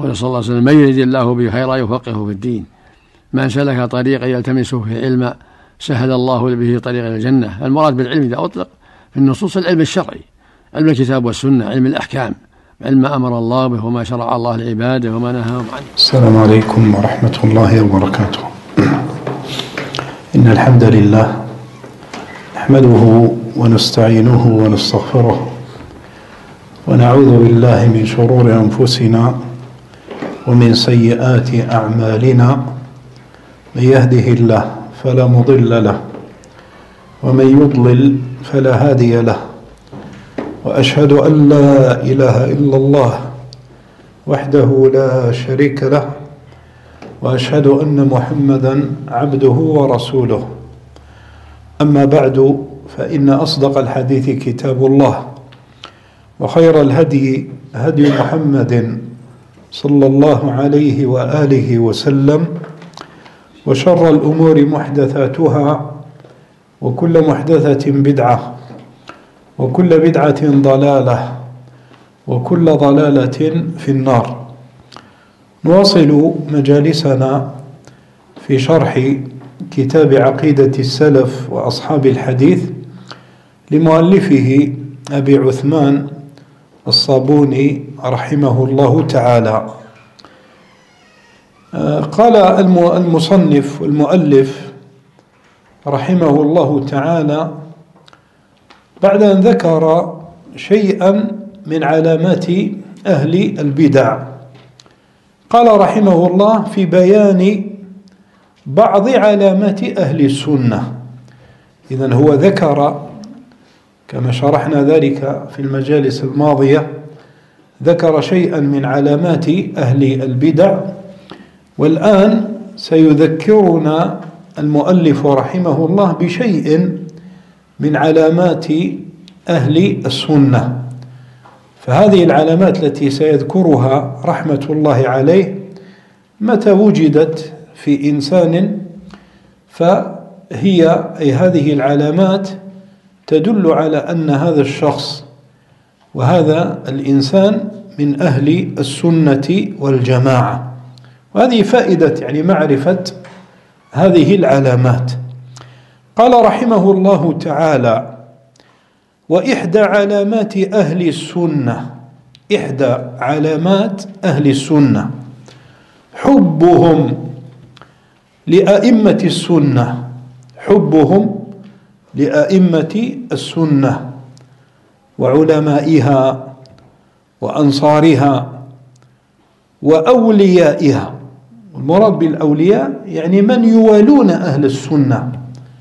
قال صلى الله عليه وسلم: من يرد الله به خيرا يفقهه في الدين. من سلك طريقا يلتمس فيه علما سهل الله به طريقا إلى الجنة. المراد بالعلم إذا أطلق في النصوص العلم الشرعي، علم الكتاب والسنة، علم الأحكام، علم ما أمر الله به وما شرع الله لعباده وما نهاهم عنه. السلام عليكم ورحمة الله وبركاته. إن الحمد لله نحمده ونستعينه ونستغفره ونعوذ بالله من شرور أنفسنا ومن سيئات أعمالنا. من يهده الله فلا مضل له ومن يضلل فلا هادي له، وأشهد أن لا إله إلا الله وحده لا شريك له، وأشهد أن محمدا عبده ورسوله. أما بعد، فإن أصدق الحديث كتاب الله، وخير الهدي هدي محمد صلى الله عليه وآله وسلم، وشر الأمور محدثاتها، وكل محدثة بدعة، وكل بدعة ضلالة، وكل ضلالة في النار. نواصل مجالسنا في شرح كتاب عقيدة السلف وأصحاب الحديث لمؤلفه أبي عثمان الصابوني رحمه الله تعالى. قال المصنف والمؤلف رحمه الله تعالى بعد أن ذكر شيئا من علامات أهل البدع، قال رحمه الله في بيان بعض علامات أهل السنة. إذن هو ذكر كما شرحنا ذلك في المجالس الماضية، ذكر شيئا من علامات أهل البدع، والآن سيذكرنا المؤلف رحمه الله بشيء من علامات أهل السنة. فهذه العلامات التي سيذكرها رحمة الله عليه متى وجدت في إنسان فهي أي هذه العلامات تدل على أن هذا الشخص وهذا الإنسان من أهل السنة والجماعة. وهذه فائدة يعني معرفة هذه العلامات. قال رحمه الله تعالى: وإحدى علامات أهل السنة، إحدى علامات أهل السنة حبهم لأئمة السنة، حبهم لأئمة السنة وعلمائها وأنصارها وأوليائها. المراد بالأولياء يعني من يوالون أهل السنة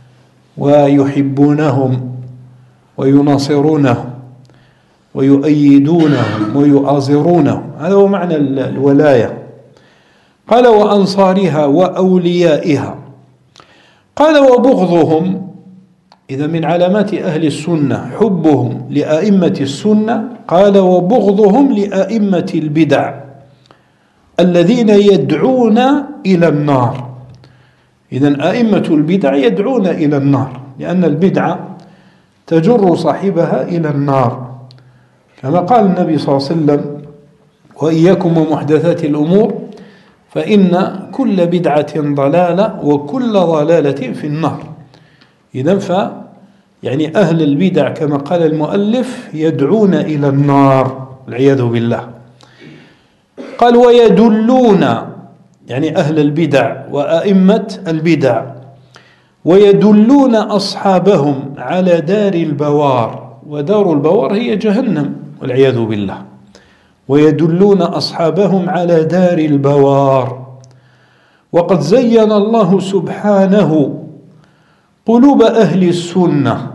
ويحبونهم ويناصرونهم ويؤيدونهم ويؤازرونهم، هذا هو معنى الولاية. قال: وأنصارها وأوليائها. قال: وبغضهم. إذا من علامات أهل السنة حبهم لأئمة السنة. قال: وبغضهم لأئمة البدع الذين يدعون إلى النار. إذن أئمة البدع يدعون إلى النار، لأن البدعة تجر صاحبها إلى النار، كما قال النبي صلى الله عليه وسلم: وإياكم ومحدثات الأمور فإن كل بدعة ضلالة وكل ضلالة في النار. إذن يعني أهل البدع كما قال المؤلف يدعون إلى النار والعياذ بالله. قال: ويدلون، يعني أهل البدع وأئمة البدع، ويدلون أصحابهم على دار البوار، ودار البوار هي جهنم والعياذ بالله. ويدلون أصحابهم على دار البوار. وقد زين الله سبحانه قلوب أهل السنة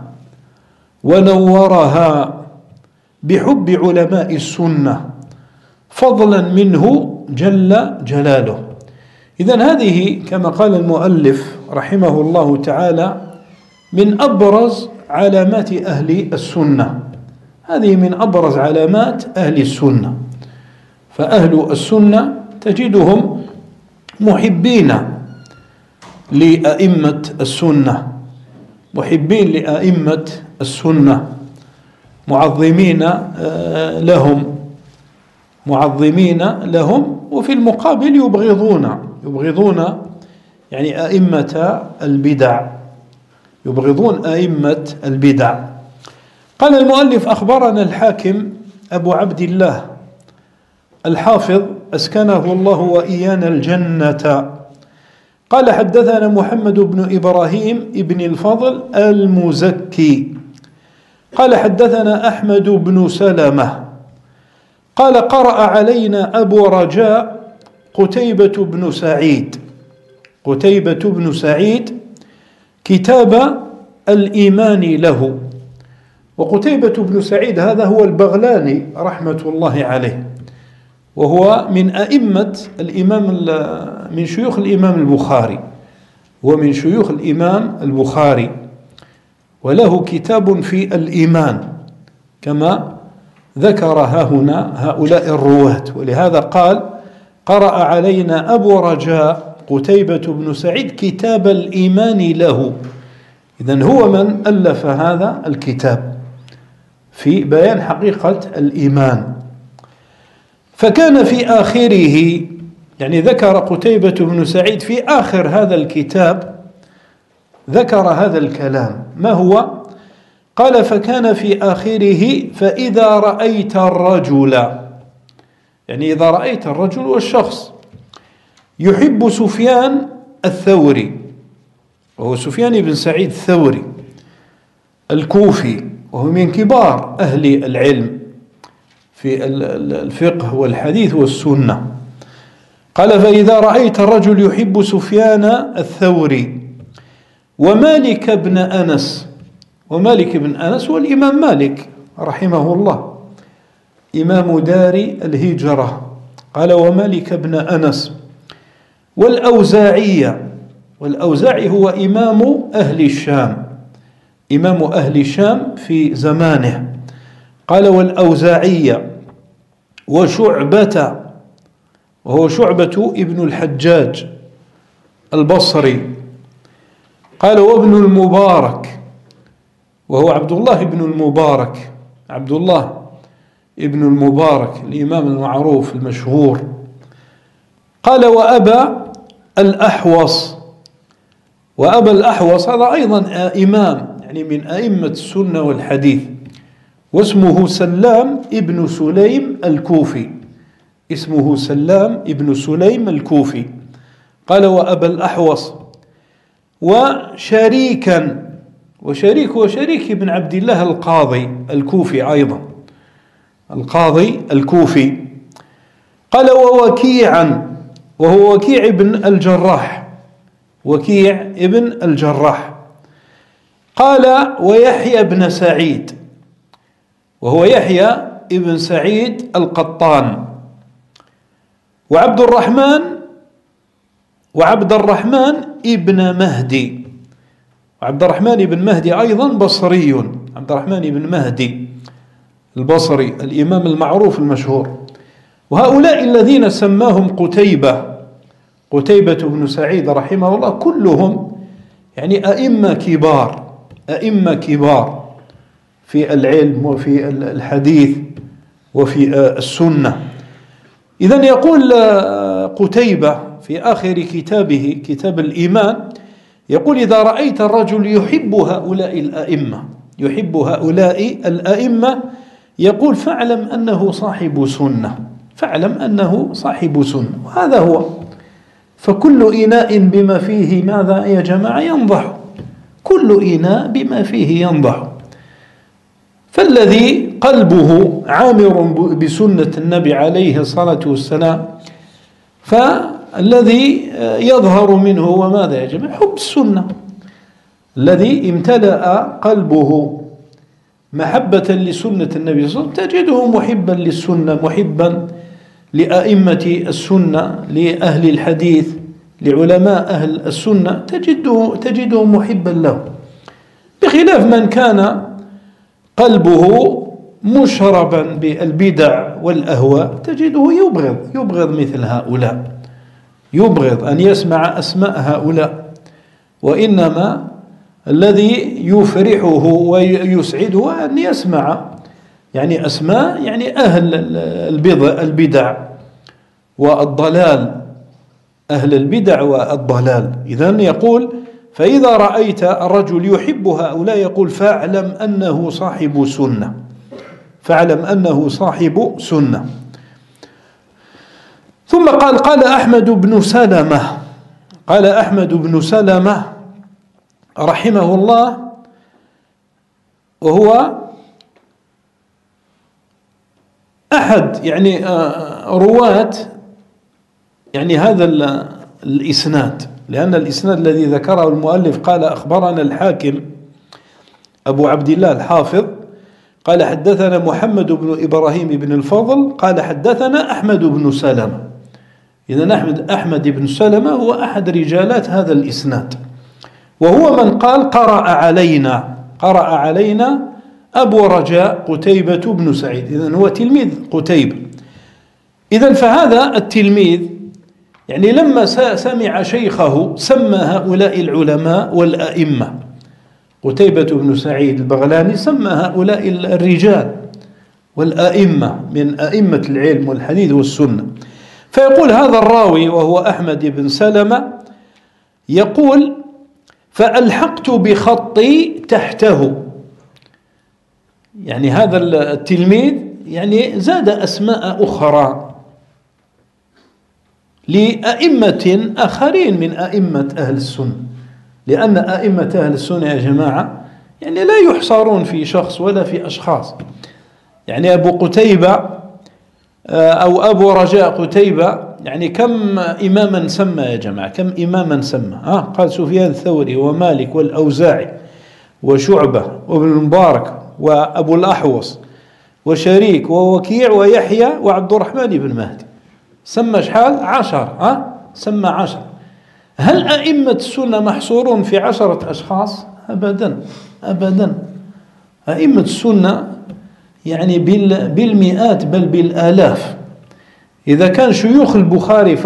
ونورها بحب علماء السنة فضلا منه جل جلاله. إذن هذه كما قال المؤلف رحمه الله تعالى من أبرز علامات أهل السنة. هذه من أبرز علامات أهل السنة. فأهل السنة تجدهم محبين لأئمة السنة، محبين لأئمة السنة، معظمين لهم، معظمين لهم، وفي المقابل يبغضون يعني أئمة البدع، يبغضون أئمة البدع. قال المؤلف: أخبرنا الحاكم أبو عبد الله الحافظ أسكنه الله وإيانا الجنة قال: حدثنا محمد بن إبراهيم ابن الفضل المزكي قال: حدثنا أحمد بن سلمة قال: قرأ علينا أبو رجاء قتيبة بن سعيد كتاب الإيمان له. وقتيبة بن سعيد هذا هو البغلاني رحمة الله عليه، وهو من أئمة من شيوخ الإمام البخاري، وله كتاب في الإيمان كما ذكر هنا هؤلاء الرواة، ولهذا قال: قرأ علينا أبو رجاء قتيبة بن سعيد كتاب الإيمان له. إذن هو من ألف هذا الكتاب في بيان حقيقة الإيمان. فكان في آخره، يعني ذكر قتيبة بن سعيد في آخر هذا الكتاب ذكر هذا الكلام. ما هو؟ قال: فكان في آخره: فإذا رأيت الرجل، يعني إذا رأيت الرجل والشخص يحب سفيان الثوري، وهو سفيان بن سعيد الثوري الكوفي، وهو من كبار أهل العلم في الفقه والحديث والسنة. قال: فإذا رأيت الرجل يحب سفيان الثوري ومالك بن أنس والإمام مالك رحمه الله إمام دار الهجرة، قال: ومالك بن أنس والأوزاعي هو إمام أهل الشام في زمانه. قال: والأوزاعي وشعبة، وهو شعبة ابن الحجاج البصري. قال: وابن المبارك، وهو عبد الله ابن المبارك الإمام المعروف المشهور. قال: وأبا الأحوص هذا أيضا إمام، يعني من أئمة السنة والحديث، واسمه سلام ابن سليم الكوفي. قال: وأبا الأحوص وشريك بن عبد الله القاضي الكوفي أيضا، القاضي الكوفي. قال: ووكيعا، وهو وكيع ابن الجراح. قال: ويحيى بن سعيد، وهو يحيى ابن سعيد القطان. وعبد الرحمن ابن مهدي، وعبد الرحمن بن مهدي أيضا بصري، عبد الرحمن بن مهدي البصري الإمام المعروف المشهور. وهؤلاء الذين سماهم قتيبة بن سعيد رحمه الله كلهم يعني أئمة كبار في العلم وفي الحديث وفي السنة. إذن يقول قتيبة في آخر كتابه كتاب الإيمان، يقول: إذا رأيت الرجل يحب هؤلاء الأئمة يقول: فاعلم أنه صاحب سنة. وهذا هو. فكل إناء بما فيه ماذا يا جماعة؟ ينضح. كل إناء بما فيه ينضح. فالذي قلبه عامر بسنة النبي عليه الصلاة والسلام، فالذي يظهر منه وماذا يا جماعة؟ حب السنة. الذي امتلأ قلبه محبة لسنة النبي صلى الله عليه وسلم تجده محبا للسنة، محبا لأئمة السنة، لأهل الحديث، لعلماء أهل السنة، تجده محبا له. بخلاف من كان قلبه مشربا بالبدع والأهواء تجده يبغض مثل هؤلاء، يبغض أن يسمع أسماء هؤلاء. وإنما الذي يفرحه ويسعده أن يسمع يعني أسماء يعني أهل البدع والضلال، أهل البدع والضلال. إذن يقول: فإذا رأيت الرجل يحب هؤلاء يقول فاعلم أنه صاحب سنة، فاعلم أنه صاحب سنة. ثم قال أحمد بن سلمة، قال أحمد بن سلمة رحمه الله، وهو أحد يعني رواة يعني هذا الإسناد، لأن الإسناد الذي ذكره المؤلف قال: أخبرنا الحاكم أبو عبد الله الحافظ قال: حدثنا محمد بن إبراهيم بن الفضل قال: حدثنا أحمد بن سلمة. إذن أحمد بن سلمة هو أحد رجالات هذا الإسناد، وهو من قال: قرأ علينا أبو رجاء قتيبة بن سعيد. إذن هو تلميذ قتيبة. إذن فهذا التلميذ يعني لما سمع شيخه سمى هؤلاء العلماء والأئمة. قتيبة بن سعيد البغلاني سمى هؤلاء الرجال والأئمة من أئمة العلم والحديث والسنة. فيقول هذا الراوي وهو أحمد بن سلمة يقول: فألحقت بخطي تحته. يعني هذا التلميذ يعني زاد أسماء أخرى لأئمة آخرين من أئمة أهل السنة، لأن أئمة أهل السنة يا جماعة يعني لا يحصرون في شخص ولا في أشخاص. يعني أبو قتيبة أو أبو رجاء قتيبة يعني كم إماما سمى يا جماعة؟ كم إماما سمى؟ قال: سفيان الثوري ومالك والأوزاعي وشعبة وابن المبارك وأبو الأحوص وشريك ووكيع ويحيى وعبد الرحمن بن مهدي. سمى شحال؟ 10. سمى 10. هل أئمة السنة محصورون في 10 أشخاص؟ أبدا أبدا. أئمة السنة يعني بالمئات بل بالآلاف. إذا كان شيوخ البخاري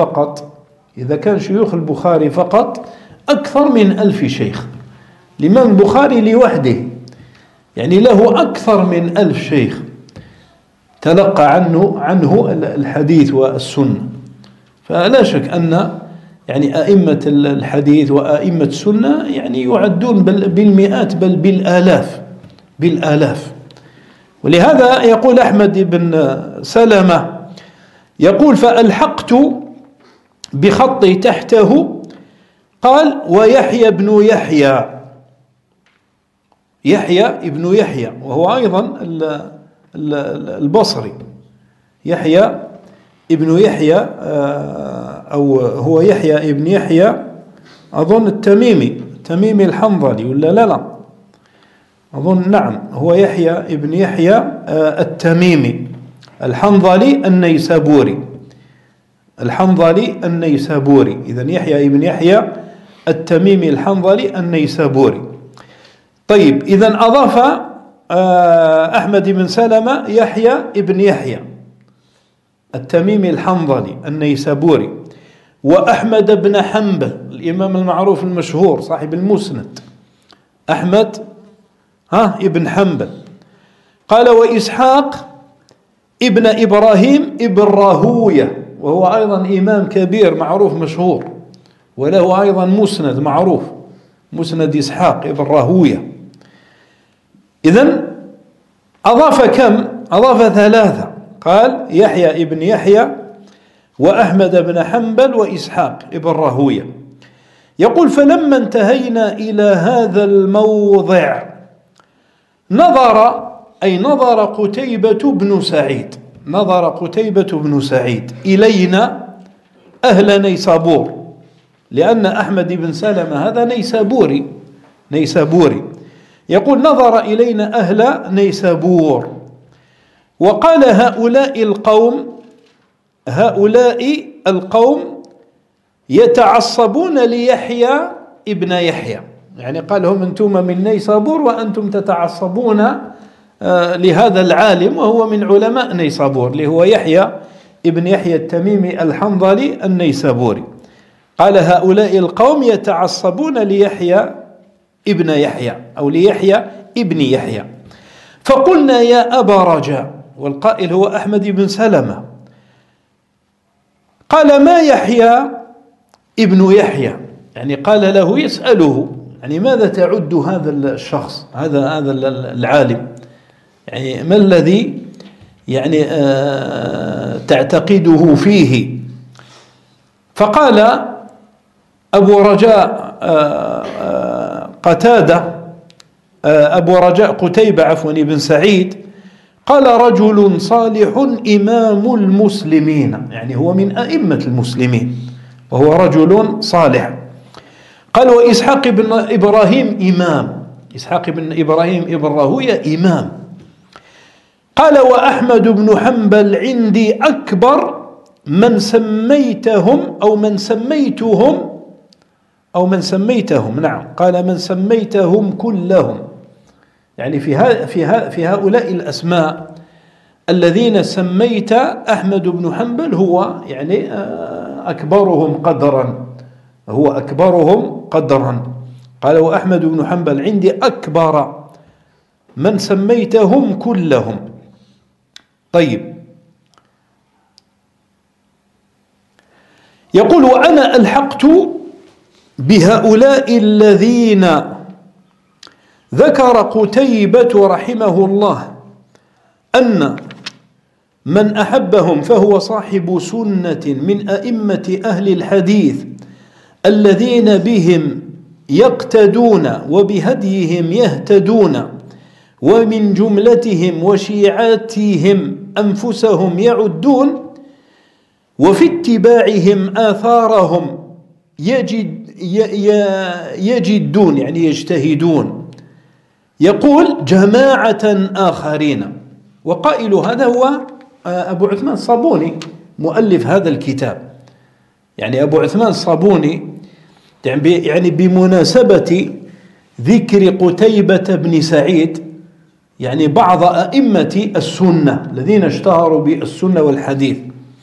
فقط أكثر من 1000 شيخ. الإمام البخاري لوحده يعني له أكثر من 1000 شيخ تلقى عنه الحديث والسنة. فلا شك أن يعني أئمة الحديث وأئمة السنة يعني يعدون بالمئات بل بالآلاف. ولهذا يقول أحمد بن سلمة يقول: فألحقت بخطي تحته. قال: ويحيى بن يحيى ابن يحيى وهو أيضا البصري، يحيى ابن يحيى أو هو يحيى ابن يحيى أظن التميمي الحنظلي ولا لا أظن نعم هو يحيى ابن يحيى التميمي الحنظلي النيسابوري. إذن يحيى ابن يحيى التميمي الحنظلي النيسابوري. طيب، إذن أضاف أحمد بن سلمة يحيى ابن يحيى التميمي الحنظلي النيسابوري، وأحمد بن حنبل الإمام المعروف المشهور صاحب المسند أحمد ابن حنبل. قال: وإسحاق ابن إبراهيم ابن راهوية، وهو أيضا إمام كبير معروف مشهور، وله أيضا مسند معروف، مسند إسحاق ابن راهوية. إذن أضاف كم؟ أضاف 3. قال: يحيى ابن يحيى وأحمد بن حنبل وإسحاق ابن راهوية. يقول: فلما انتهينا إلى هذا الموضع نظر قتيبة بن سعيد إلينا أهل نيسابور، لأن أحمد بن سلمة هذا نيسابوري. يقول: نظر إلينا أهل نيسابور وقال: هؤلاء القوم يتعصبون ليحيى ابن يحيى. يعني قال لهم: أنتم من نيسابور وأنتم تتعصبون لهذا العالم وهو من علماء نيسابور اللي هو يحيى ابن يحيى التميمي الحنظلي النيسابوري. قال: هؤلاء القوم يتعصبون ليحيى ابن يحيى أو ليحيى ابن يحيى. فقلنا يا أبا رجاء، والقائل هو أحمد بن سلمة، قال ما يحيى ابن يحيى، يعني قال له يسأله يعني ماذا تعد هذا الشخص، هذا العالم، يعني ما الذي يعني تعتقده فيه؟ فقال أبو رجاء أبو رجاء قتيبة عفوا بن سعيد قال رجل صالح إمام المسلمين، يعني هو من أئمة المسلمين وهو رجل صالح. قال وإسحاق بن إبراهيم إمام، إسحاق بن إبراهيم ابن راهوية إمام. قال وأحمد بن حنبل عندي أكبر من سميتهم أو من سميتهم نعم، قال من سميتهم كلهم، يعني في هؤلاء الأسماء الذين سميت أحمد بن حنبل هو يعني أكبرهم قدرا، هو أكبرهم قدرا. قال وأحمد بن حنبل عندي أكبر من سميتهم كلهم. طيب، يقول وأنا ألحقت بهؤلاء الذين ذكر قتيبة رحمه الله أن من أحبهم فهو صاحب سنة من أئمة أهل الحديث الذين بهم يقتدون وبهديهم يهتدون، ومن جملتهم وشيعاتهم أنفسهم يعدون، وفي اتباعهم آثارهم يجدون يعني يجتهدون. يقول جماعة آخرين، وقائل هذا هو أبو عثمان الصابوني مؤلف هذا الكتاب. يعني أبو عثمان الصابوني يعني بمناسبة ذكر قتيبة بن سعيد يعني بعض أئمة السنة الذين اشتهروا بالسنة والحديث،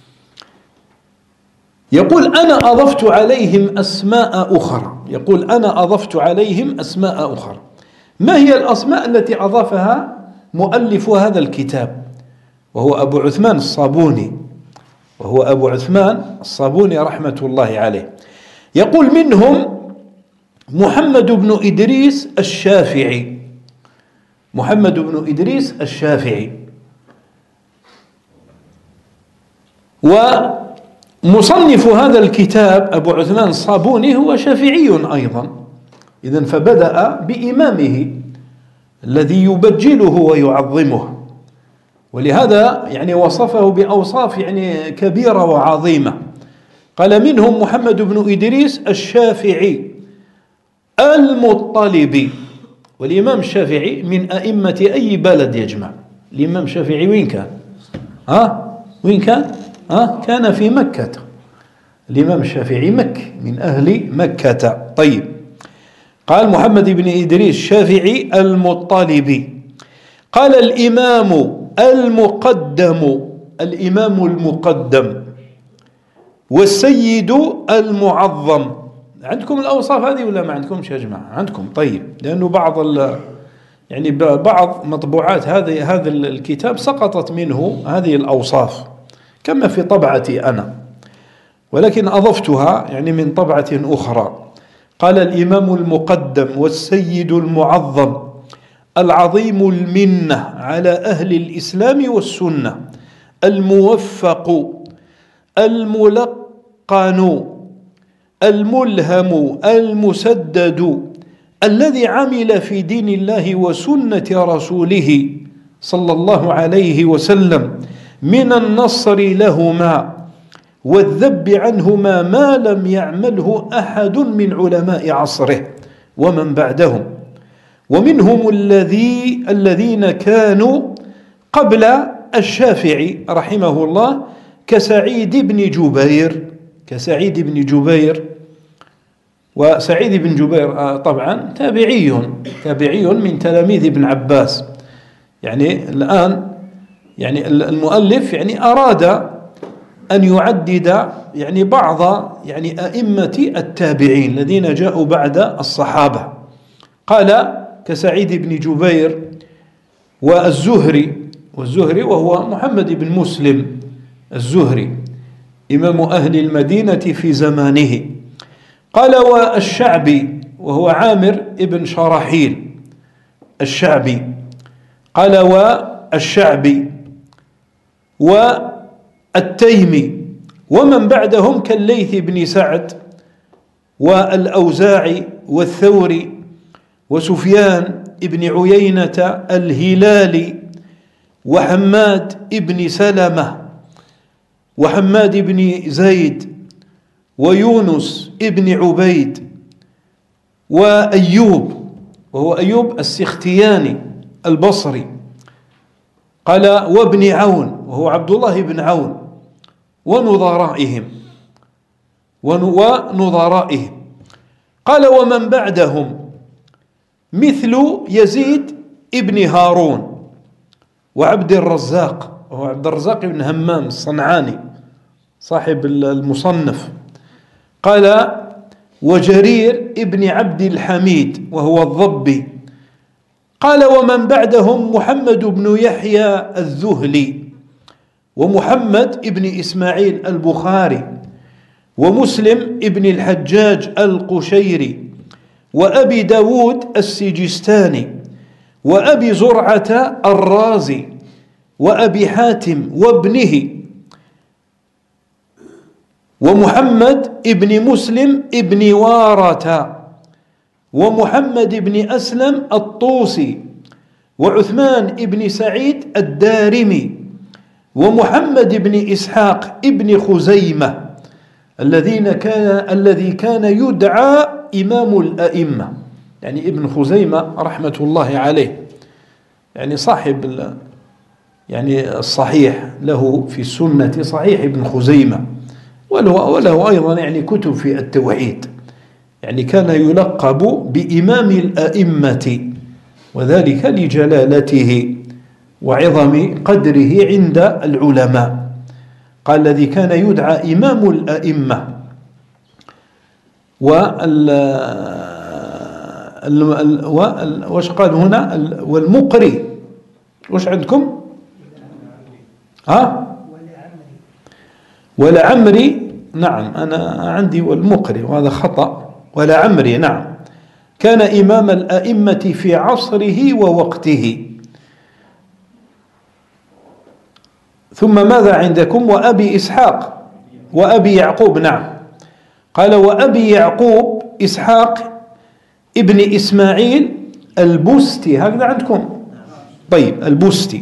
يقول أنا أضفت عليهم أسماء أخرى، يقول أنا أضفت عليهم أسماء أخرى. ما هي الأسماء التي أضافها مؤلف هذا الكتاب وهو أبو عثمان الصابوني رحمة الله عليه؟ يقول منهم محمد بن إدريس الشافعي، ومصنف هذا الكتاب أبو عثمان الصابوني هو شافعي أيضا، إذن فبدأ بإمامه الذي يبجله ويعظمه، ولهذا يعني وصفه بأوصاف يعني كبيرة وعظيمة. قال منهم محمد بن إدريس الشافعي المطلبي، والإمام الشافعي من أئمة أي بلد يجمع؟ الإمام الشافعي وين كان؟ كان في مكة. الإمام الشافعي مكي من أهل مكة. طيب، قال محمد بن إدريس الشافعي المطلبي. قال الإمام المقدم والسيد المعظم. عندكم الأوصاف هذه ولا ما عندكمش يا جماعة؟ عندكم. طيب، لأنه بعض مطبوعات هذا الكتاب سقطت منه هذه الأوصاف كما في طبعتي أنا، ولكن أضفتها يعني من طبعة أخرى. قال الإمام المقدم والسيد المعظم العظيم المنة على أهل الإسلام والسنة، الموفق الملقن الملهم المسدد، الذي عمل في دين الله وسنة رسوله صلى الله عليه وسلم من النصر لهما والذب عنهما ما لم يعمله أحد من علماء عصره ومن بعدهم، ومنهم الذين كانوا قبل الشافعي رحمه الله كسعيد بن جبير. وسعيد بن جبير طبعا تابعي من تلاميذ ابن عباس. يعني الآن يعني المؤلف يعني أراد أن يعدد يعني بعض يعني أئمة التابعين الذين جاءوا بعد الصحابة. قال كسعيد بن جبير والزهري وهو محمد بن مسلم الزهري إمام أهل المدينة في زمانه. قال والشعبي وهو عامر بن شراحيل الشعبي. قال والشعبي والتيمي ومن بعدهم كالليث بن سعد والأوزاعي والثوري وسفيان بن عيينة الهلالي وحماد بن سلمة وحماد بن زيد ويونس بن عبيد وأيوب وهو أيوب السختياني البصري. قال وابن عون وهو عبد الله بن عون ونظرائهم. قال ومن بعدهم مثل يزيد ابن هارون وعبد الرزاق وهو عبد الرزاق بن همام الصنعاني صاحب المصنف. قال وجرير ابن عبد الحميد وهو الضبي. قال ومن بعدهم محمد بن يحيى الذهلي ومحمد ابن إسماعيل البخاري ومسلم ابن الحجاج القشيري وأبي داود السجستاني وأبي زرعة الرازي وأبي حاتم وابنه ومحمد ابن مسلم ابن وارة ومحمد بن أسلم الطوسي وعثمان ابن سعيد الدارمي ومحمد بن إسحاق ابن خزيمة الذي كان يدعى إمام الأئمة، يعني ابن خزيمة رحمة الله عليه، يعني صاحب يعني الصحيح له في السنة صحيح ابن خزيمة، وله أيضا يعني كتب في التوحيد، يعني كان يلقب بإمام الأئمة، وذلك لجلالته وعظم قدره عند العلماء. قال الذي كان يدعى إمام الأئمة. وش قال هنا والمقري؟ وش عندكم؟ ولا عمري. نعم أنا عندي والمقري وهذا خطأ. ولا عمري نعم كان إمام الأئمة في عصره ووقته. ثم ماذا عندكم؟ وأبي إسحاق وأبي يعقوب. نعم قال وأبي يعقوب إسحاق ابن إسماعيل البستي، هكذا عندكم؟ طيب البستي.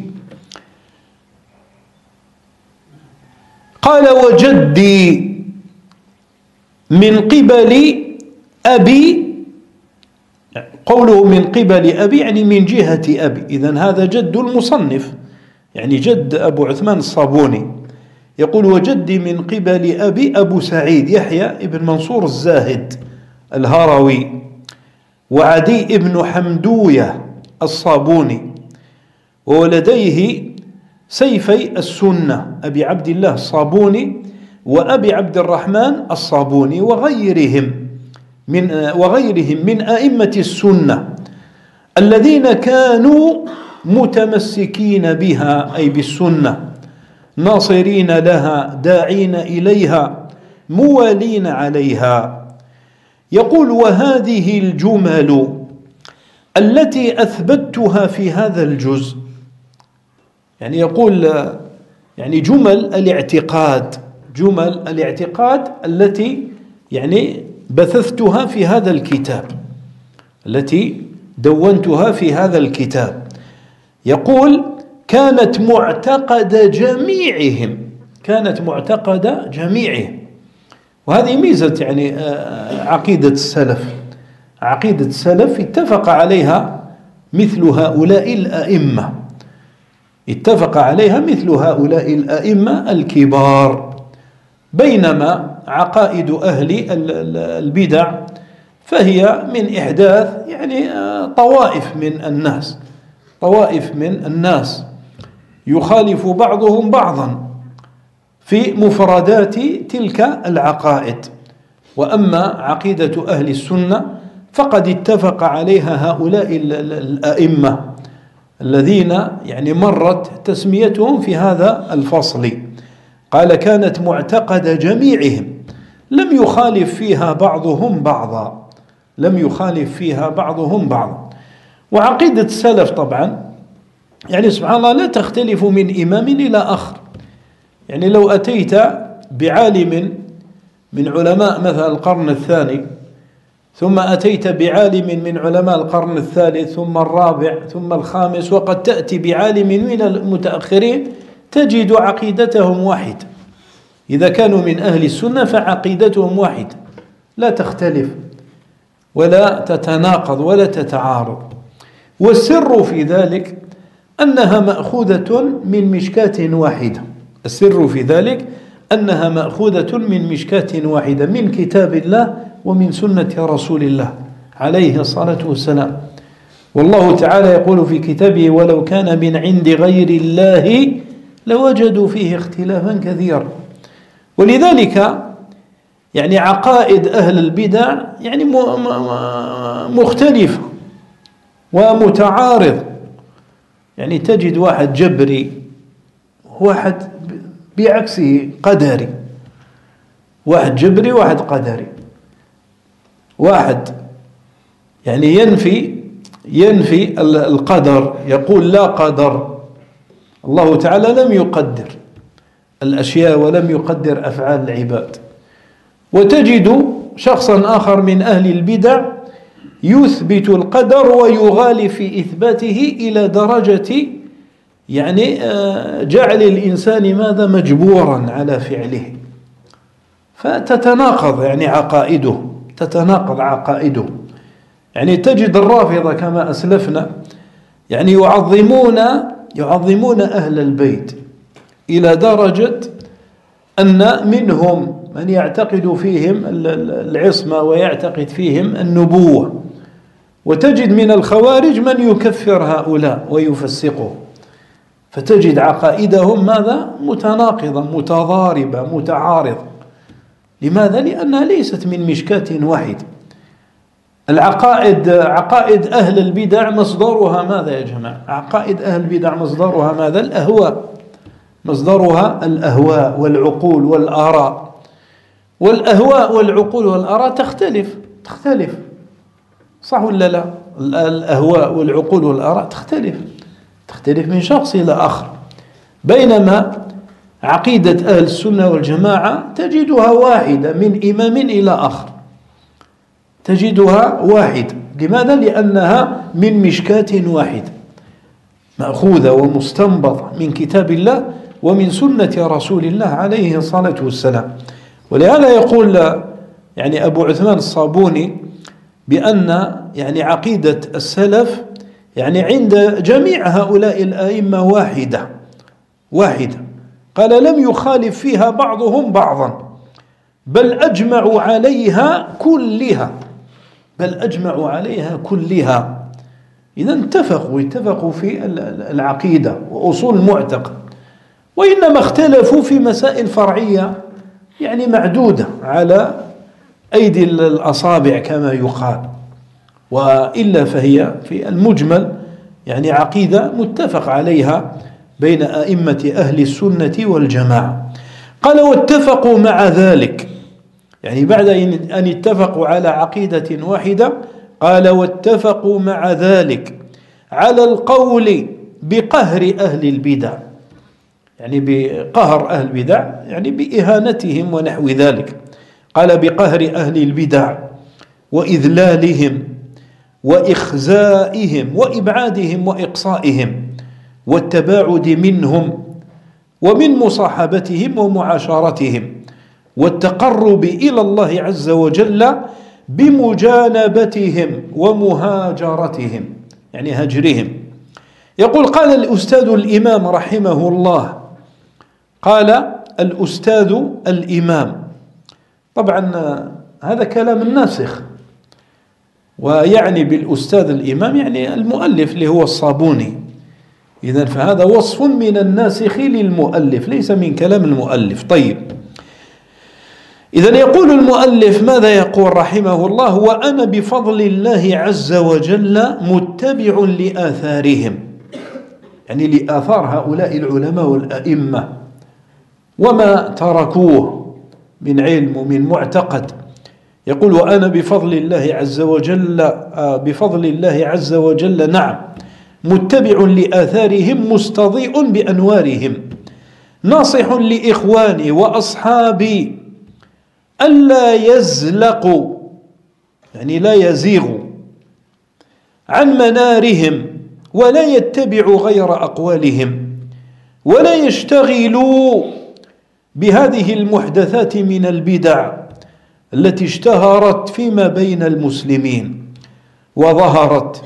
قال وجدي من قبل أبي، قوله من قبل أبي يعني من جهة أبي، إذن هذا جد المصنف، يعني جد أبو عثمان الصابوني. يقول وجدي من قبل أبي أبو سعيد يحيى ابن منصور الزاهد الهروي وعدي ابن حمدوية الصابوني، وولديه سيفي السنة أبي عبد الله الصابوني وأبي عبد الرحمن الصابوني وغيرهم من أئمة السنة الذين كانوا متمسكين بها أي بالسنة، ناصرين لها داعين إليها موالين عليها. يقول وهذه الجمل التي أثبتها في هذا الجزء، يعني يقول يعني جمل الاعتقاد التي يعني بثثتها في هذا الكتاب، التي دونتها في هذا الكتاب. يقول كانت معتقد جميعهم، وهذه ميزة يعني عقيدة السلف اتفق عليها مثل هؤلاء الأئمة الكبار. بينما عقائد أهل البدع فهي من إحداث يعني طوائف من الناس يخالف بعضهم بعضا في مفردات تلك العقائد. وأما عقيدة أهل السنة فقد اتفق عليها هؤلاء الأئمة الذين يعني مرت تسميتهم في هذا الفصل. قال كانت معتقد جميعهم لم يخالف فيها بعضهم بعضا، لم يخالف فيها بعضهم بعضا. وعقيدة السلف طبعا يعني سبحان الله لا تختلف من إمام إلى آخر. يعني لو أتيت بعالم من علماء مثلا القرن الثاني، ثم أتيت بعالم من علماء القرن الثالث، ثم الرابع، ثم الخامس، وقد تأتي بعالم من المتأخرين، تجد عقيدتهم واحدة. إذا كانوا من أهل السنة فعقيدتهم واحدة لا تختلف ولا تتناقض ولا تتعارض. والسر في ذلك أنها مأخوذة من مشكاة واحدة. السر في ذلك أنها مأخوذة من مشكاة واحدة، من كتاب الله ومن سنة رسول الله عليه الصلاة والسلام. والله تعالى يقول في كتابه: ولو كان من عند غير الله لوجدوا فيه اختلافا كثيرا. ولذلك يعني عقائد أهل البدع يعني مختلفة ومتعارض. يعني تجد واحد جبري، واحد بعكسه قدري، واحد جبري واحد قدري، واحد يعني ينفي القدر، يقول لا قدر، الله تعالى لم يقدر الأشياء ولم يقدر أفعال العباد. وتجد شخصا آخر من أهل البدع يثبت القدر ويغالي في إثباته إلى درجة يعني جعل الإنسان ماذا مجبورا على فعله. فتتناقض يعني عقائده، تتناقض عقائده. يعني تجد الرافضة كما أسلفنا يعني يعظمون أهل البيت إلى درجة أن منهم من يعتقد فيهم العصمة ويعتقد فيهم النبوة، وتجد من الخوارج من يكفر هؤلاء ويفسقهم. فتجد عقائدهم ماذا متناقضة متضاربة متعارضة. لماذا؟ لأنها ليست من مشكاة واحد. عقائد أهل البدع مصدرها ماذا يا جماعة؟ عقائد أهل البدع مصدرها ماذا؟ الأهواء، مصدرها الأهواء والعقول والآراء. والأهواء والعقول والآراء تختلف صح ولا لا؟ الأهواء والعقول والآراء تختلف من شخص إلى آخر. بينما عقيدة أهل السنة والجماعة تجدها واحدة من إمام إلى آخر، تجدها واحدة. لماذا؟ لأنها من مشكاة واحدة مأخوذة ومستنبطة من كتاب الله ومن سنة رسول الله عليه الصلاة والسلام. ولهذا يقول يعني أبو عثمان الصابوني بأن يعني عقيدة السلف يعني عند جميع هؤلاء الأئمة واحدة. قال لم يخالف فيها بعضهم بعضا، بل أجمعوا عليها كلها. إذا اتفقوا في العقيدة وأصول المعتقد، وإنما اختلفوا في مسائل فرعية يعني معدودة على أيدي الأصابع كما يقال، وإلا فهي في المجمل يعني عقيدة متفق عليها بين أئمة أهل السنة والجماعة. قال واتفقوا مع ذلك، يعني بعد أن اتفقوا على عقيدة واحدة قال واتفقوا مع ذلك على القول بقهر أهل البدع، يعني بقهر أهل البدع يعني بإهانتهم ونحو ذلك. قال بقهر أهل البدع وإذلالهم وإخزائهم وإبعادهم وإقصائهم والتباعد منهم ومن مصاحبتهم ومعاشرتهم والتقرب إلى الله عز وجل بمجانبتهم ومهاجرتهم يعني هجرهم. يقول قال الأستاذ الإمام رحمه الله، قال الأستاذ الإمام، طبعا هذا كلام الناسخ، ويعني بالأستاذ الإمام يعني المؤلف اللي هو الصابوني. إذن فهذا وصف من الناسخ للمؤلف ليس من كلام المؤلف. طيب، إذن يقول المؤلف ماذا يقول رحمه الله؟ وأنا بفضل الله عز وجل متبع لآثارهم. يعني لآثار هؤلاء العلماء والأئمة وما تركوه من علم ومن معتقد. يقول وأنا بفضل الله عز وجل نعم متبع لآثارهم مستضيء بأنوارهم ناصح لإخواني وأصحابي ألا يزلقوا يعني لا يزيغوا عن منارهم ولا يتبعوا غير أقوالهم ولا يشتغلوا بهذه المحدثات من البدع التي اشتهرت فيما بين المسلمين وظهرت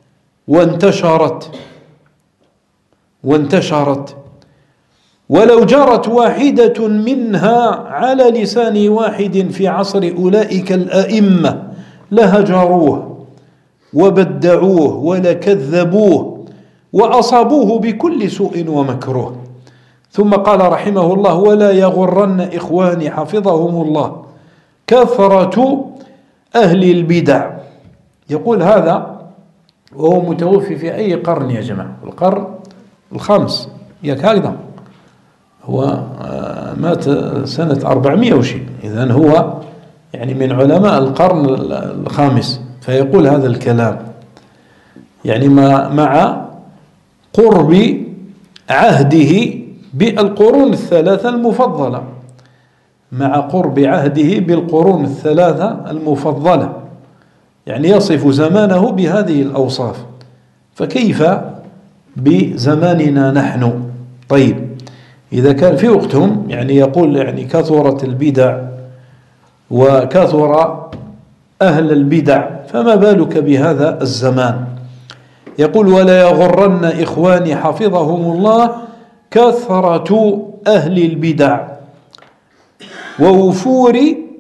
وانتشرت ولو جرت واحدة منها على لسان واحد في عصر أولئك الأئمة لهجروه وبدعوه ولكذبوه وأصابوه بكل سوء ومكروه. ثم قال رحمه الله ولا يغرن إخواني حفظهم الله كثرة أهل البدع. يقول هذا وهو متوفي في أي قرن يا جماعة؟ القرن الخامس هكذا، هو مات سنة 400 وشيء، إذن هو يعني من علماء القرن الخامس، فيقول هذا الكلام يعني مع قرب عهده بالقرون الثلاثة المفضلة، مع قرب عهده بالقرون الثلاثة المفضلة، يعني يصف زمانه بهذه الأوصاف، فكيف بزماننا نحن؟ طيب إذا كان في وقتهم يعني يقول يعني كثرت البدع وكثر أهل البدع، فما بالك بهذا الزمان؟ يقول ولا يغرن إخواني حفظهم الله كثرة أهل البدع ووفور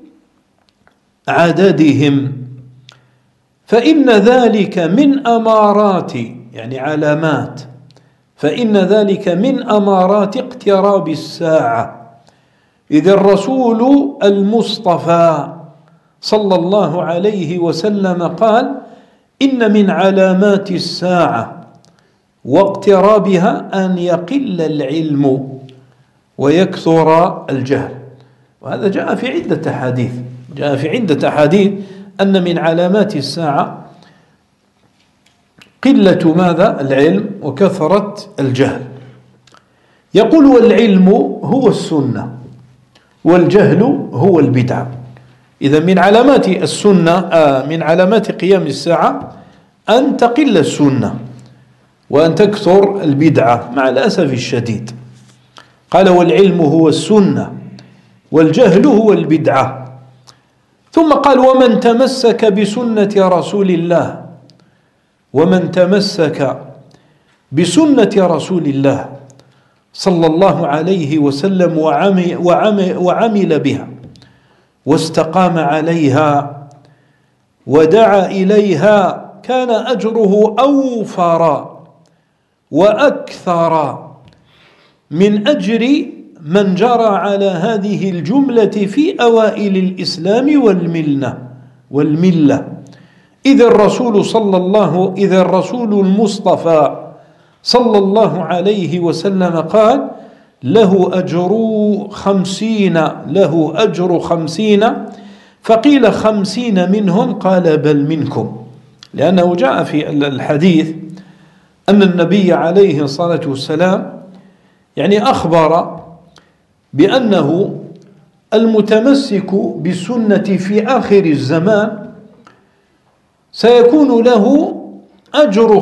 عددهم، فإن ذلك من أمارات يعني علامات، فإن ذلك من أمارات اقتراب الساعة، إذ الرسول المصطفى صلى الله عليه وسلم قال إن من علامات الساعة واقترابها أن يقل العلم ويكثر الجهل. وهذا جاء في عدة أحاديث أن من علامات الساعة قلة ماذا؟ العلم وكثرة الجهل. يقول والعلم هو السنة والجهل هو البدعة. إذا من علامات السنة من علامات قيام الساعة أن تقل السنة وأن تكثر البدعة مع الأسف الشديد. قال والعلم هو السنة والجهل هو البدعة. ثم قال ومن تمسك بسنة رسول الله، ومن تمسك بسنة رسول الله صلى الله عليه وسلم وعمل بها واستقام عليها ودعا إليها كان أجره أوفر وأكثر من أجر من جرى على هذه الجملة في أوائل الإسلام والملة إذ الرسول المصطفى صلى الله عليه وسلم قال له أجر 50، فقيل 50 منهم، قال بل منكم، لأنه جاء في الحديث أن النبي عليه الصلاة والسلام يعني أخبر بأنه المتمسك بالسنة في آخر الزمان سيكون له أجر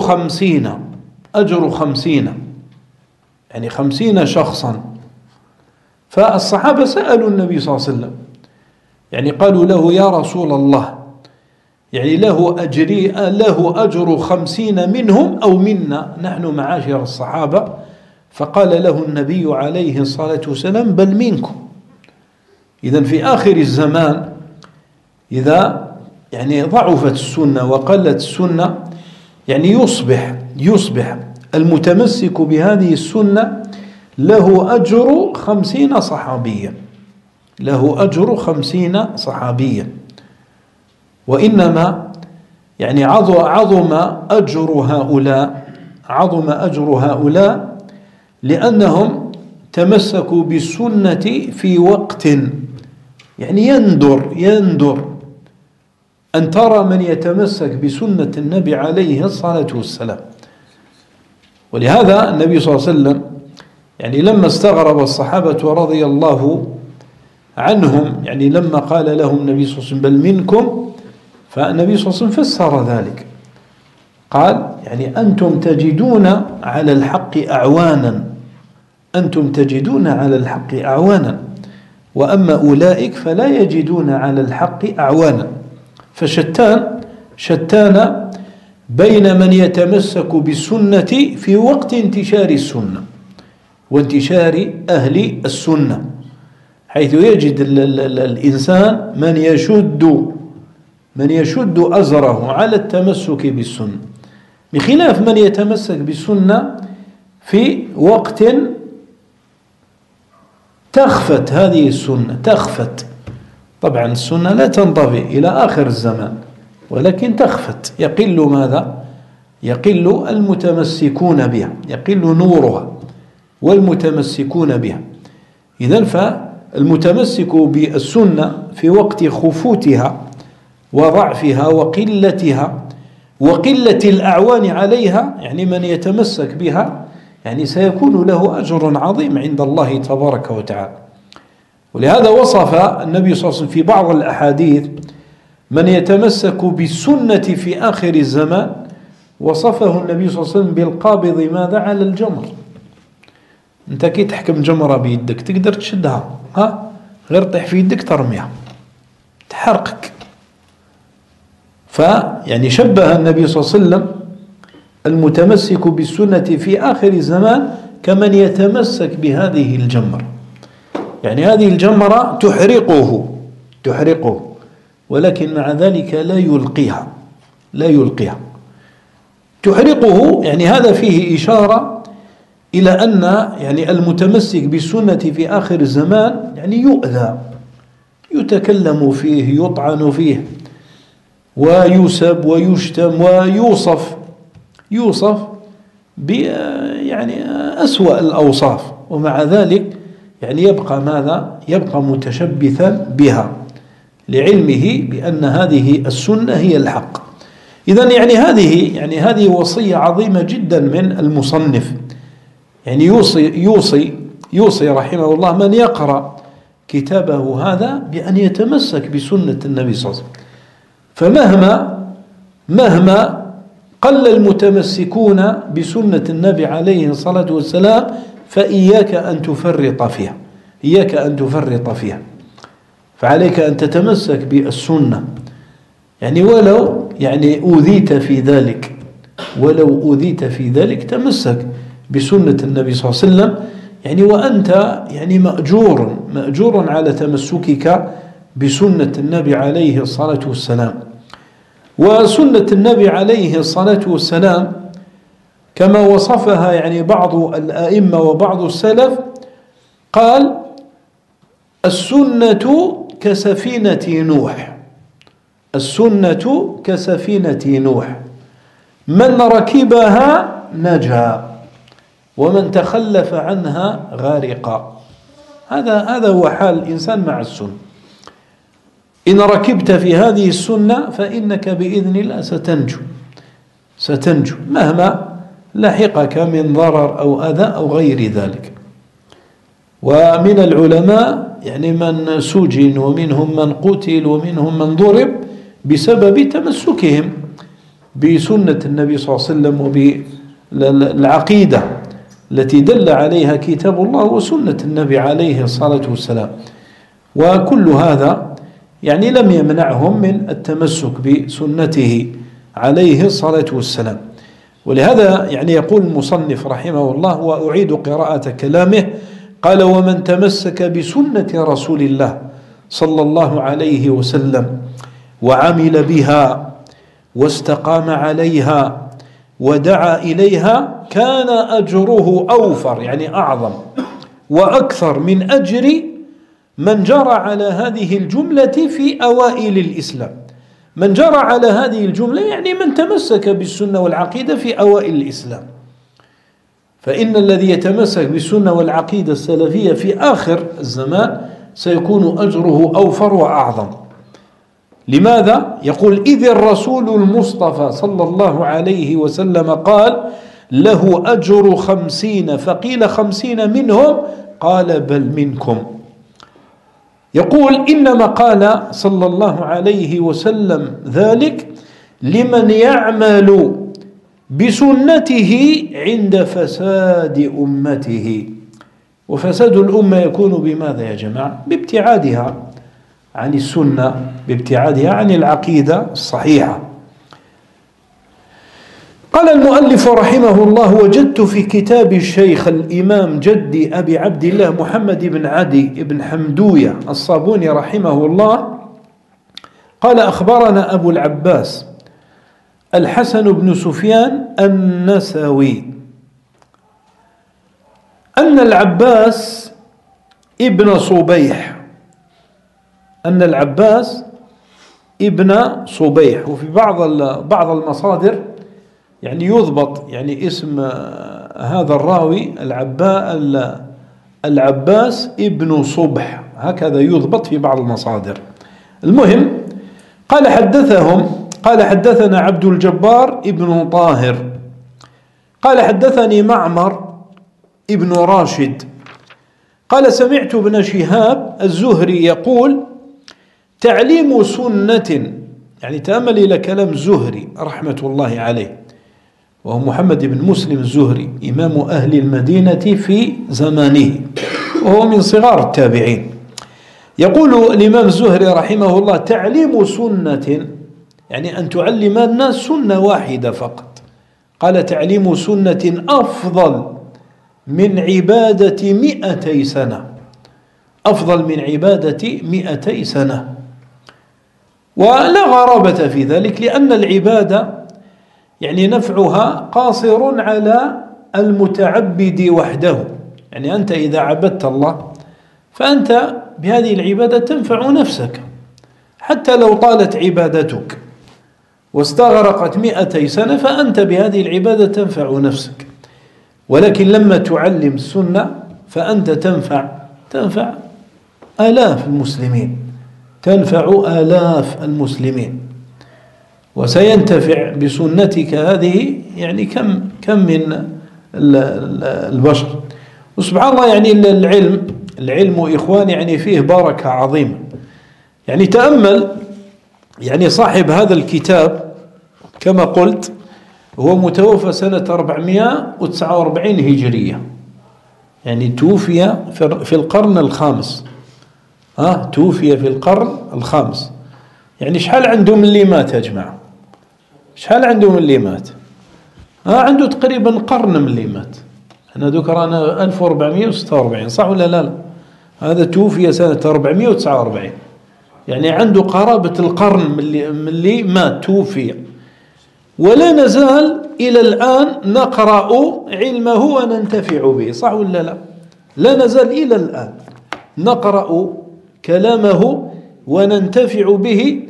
50 يعني 50 شخصا. فالصحابة سألوا النبي صلى الله عليه وسلم يعني قالوا له يا رسول الله يعني له أجر 50 منهم أو منا نحن معاشر الصحابة؟ فقال له النبي عليه الصلاة والسلام بل منكم. إذن في آخر الزمان إذا يعني ضعفت السنة وقلت السنة يعني يصبح المتمسك بهذه السنة له أجر 50 صحابيا، وإنما يعني عظم أجر عظم أجر هؤلاء لأنهم تمسكوا بالسنة في وقت، يعني يندر أن ترى من يتمسك بسنة النبي عليه الصلاة والسلام. ولهذا النبي صلى الله عليه وسلم يعني لما استغرب الصحابة رضي الله عنهم، يعني لما قال لهم النبي صلى الله عليه وسلم بل منكم، فالنبي صلى الله عليه وسلم فسر ذلك، قال يعني أنتم تجدون على الحق أعوانا، أنتم تجدون على الحق أعوانا، وأما أولئك فلا يجدون على الحق أعوانا. شتان بين من يتمسك بالسنة في وقت انتشار السنة وانتشار أهل السنة، حيث يجد الإنسان من يشد أزره على التمسك بالسنة، بخلاف من يتمسك بالسنة في وقت تخفت هذه السنة، تخفت. طبعا السنة لا تنطفئ إلى آخر الزمان، ولكن تخفت، يقل ماذا؟ يقل المتمسكون بها، يقل نورها والمتمسكون بها. إذن فالمتمسك بالسنة في وقت خفوتها وضعفها وقلتها وقلة الأعوان عليها، يعني من يتمسك بها يعني سيكون له أجر عظيم عند الله تبارك وتعالى. ولهذا وصف النبي صلى الله عليه وسلم في بعض الأحاديث من يتمسك بالسنة في آخر الزمان، وصفه النبي صلى الله عليه وسلم بالقابض ماذا؟ على الجمر. انت كي تحكم جمرة بيدك تقدر تشدها، غير طيح في يدك ترميها تحرقك. فيعني شبه النبي صلى الله عليه وسلم المتمسك بالسنة في آخر الزمان كمن يتمسك بهذه الجمرة، يعني هذه الجمرة تحرقه ولكن مع ذلك لا يلقيها تحرقه. يعني هذا فيه إشارة إلى أن يعني المتمسك بالسنة في آخر الزمان يعني يؤذى، يتكلم فيه، يطعن فيه، ويسب ويشتم ويوصف يعني أسوأ الأوصاف، ومع ذلك يعني يبقى ماذا؟ يبقى متشبثا بها لعلمه بأن هذه السنة هي الحق. إذن يعني هذه وصية عظيمة جدا من المصنف، يعني يوصي رحمه الله من يقرأ كتابه هذا بأن يتمسك بسنة النبي صلى الله عليه وسلم. فمهما قل المتمسكون بسنة النبي عليه الصلاة والسلام فإياك أن تفرط فيها، فعليك أن تتمسك بالسنة، يعني ولو يعني أوذيت في ذلك تمسك بسنة النبي صلى الله عليه وسلم، يعني وأنت يعني مأجور على تمسكك بسنة النبي عليه الصلاة والسلام. وسنة النبي عليه الصلاة والسلام كما وصفها يعني بعض الأئمة وبعض السلف، قال السنة كسفينة نوح، من ركبها نجا ومن تخلف عنها غارق. هذا هو حال الإنسان مع السنة. إن ركبت في هذه السنة فإنك بإذن الله ستنجو مهما لحقك من ضرر أو أذى أو غير ذلك. ومن العلماء يعني من سجن، ومنهم من قتل، ومنهم من ضرب بسبب تمسكهم بسنة النبي صلى الله عليه وسلم وبالعقيدة التي دل عليها كتاب الله وسنة النبي عليه الصلاة والسلام. وكل هذا يعني لم يمنعهم من التمسك بسنته عليه الصلاة والسلام. ولهذا يعني يقول المصنف رحمه الله، وأعيد قراءة كلامه، قال ومن تمسك بسنة رسول الله صلى الله عليه وسلم وعمل بها واستقام عليها ودعا إليها كان أجره أوفر، يعني أعظم وأكثر من أجر من جرى على هذه الجملة في أوائل الإسلام. من جرى على هذه الجملة يعني من تمسك بالسنة والعقيدة في أوائل الإسلام، فإن الذي يتمسك بالسنة والعقيدة السلفية في آخر الزمان سيكون أجره أوفر وأعظم. لماذا؟ يقول: إذ الرسول المصطفى صلى الله عليه وسلم قال: له أجر 50، فقيل 50 منهم؟ قال: بل منكم. يقول: إنما قال صلى الله عليه وسلم ذلك لمن يعمل بسنته عند فساد أمته. وفساد الأمة يكون بماذا يا جماعة؟ بابتعادها عن السنة، بابتعادها عن العقيدة الصحيحة. قال المؤلف رحمه الله: وجدت في كتاب الشيخ الإمام جدي أبي عبد الله محمد بن عدي بن حمدوية الصابوني رحمه الله قال: أخبرنا أبو العباس الحسن بن سفيان النسوي أن العباس ابن صبيح وفي بعض المصادر يعني يضبط يعني اسم هذا الراوي العباس ابن صبح، هكذا يضبط في بعض المصادر. المهم قال حدثنا عبد الجبار ابن طاهر قال حدثني معمر ابن راشد قال: سمعت ابن شهاب الزهري يقول: تعليم سنة، يعني تأمل إلى كلام الزهري رحمة الله عليه، وهو محمد بن مسلم الزهري إمام أهل المدينة في زمانه، وهو من صغار التابعين. يقول الإمام الزهري رحمه الله: تعليم سنة، يعني أن تعلم الناس سنة واحدة فقط. قال: تعليم سنة أفضل من عبادة 200 سنة، أفضل من عبادة 200 سنة. ولا غرابة في ذلك، لأن العبادة يعني نفعها قاصر على المتعبد وحده. يعني أنت إذا عبدت الله فأنت بهذه العبادة تنفع نفسك، حتى لو طالت عبادتك واستغرقت 200 سنة فأنت بهذه العبادة تنفع نفسك. ولكن لما تعلم السنة فأنت تنفع آلاف المسلمين، تنفع آلاف المسلمين، وسينتفع بسنتك هذه يعني كم من البشر. وسبحان الله، يعني العلم إخوان يعني فيه بركة عظيمة. يعني تأمل، يعني صاحب هذا الكتاب كما قلت هو متوفى سنة 449 هجرية، يعني توفي في القرن الخامس. توفي في القرن الخامس. يعني شحال عنده من اللي مات يا جماعة؟ شحال عنده من اللي مات؟ عنده تقريبا قرن من اللي مات. أنا دوك رانا 1446، صح ولا لا؟ هذا توفي سنة 449، يعني عنده قرابة القرن من اللي مات توفي. ولا نزال إلى الآن نقرأ علمه وننتفع به، صح ولا لا؟ لا نزال إلى الآن نقرأ كلامه وننتفع به،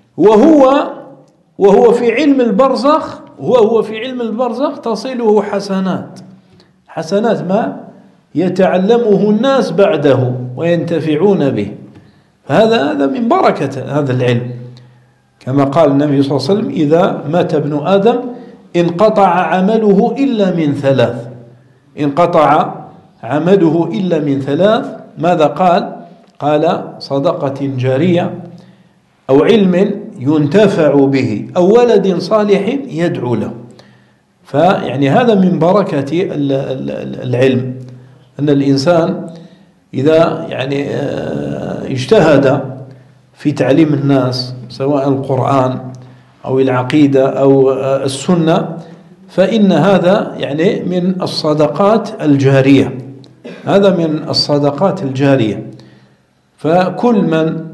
وهو في علم البرزخ، وهو في علم البرزخ تصله حسنات ما يتعلمه الناس بعده وينتفعون به. هذا من بركة هذا العلم، كما قال النبي صلى الله عليه وسلم: إذا مات ابن آدم انقطع عمله إلا من ثلاث. انقطع عمله إلا من ثلاث. ماذا قال؟ قال: صدقة جارية، أو علم ينتفع به، أو ولد صالح يدعو له. فيعني هذا من بركة العلم، أن الإنسان إذا يعني اجتهد في تعليم الناس سواء القرآن أو العقيدة أو السنة، فإن هذا يعني من الصدقات الجارية. هذا من الصدقات الجارية. فكل من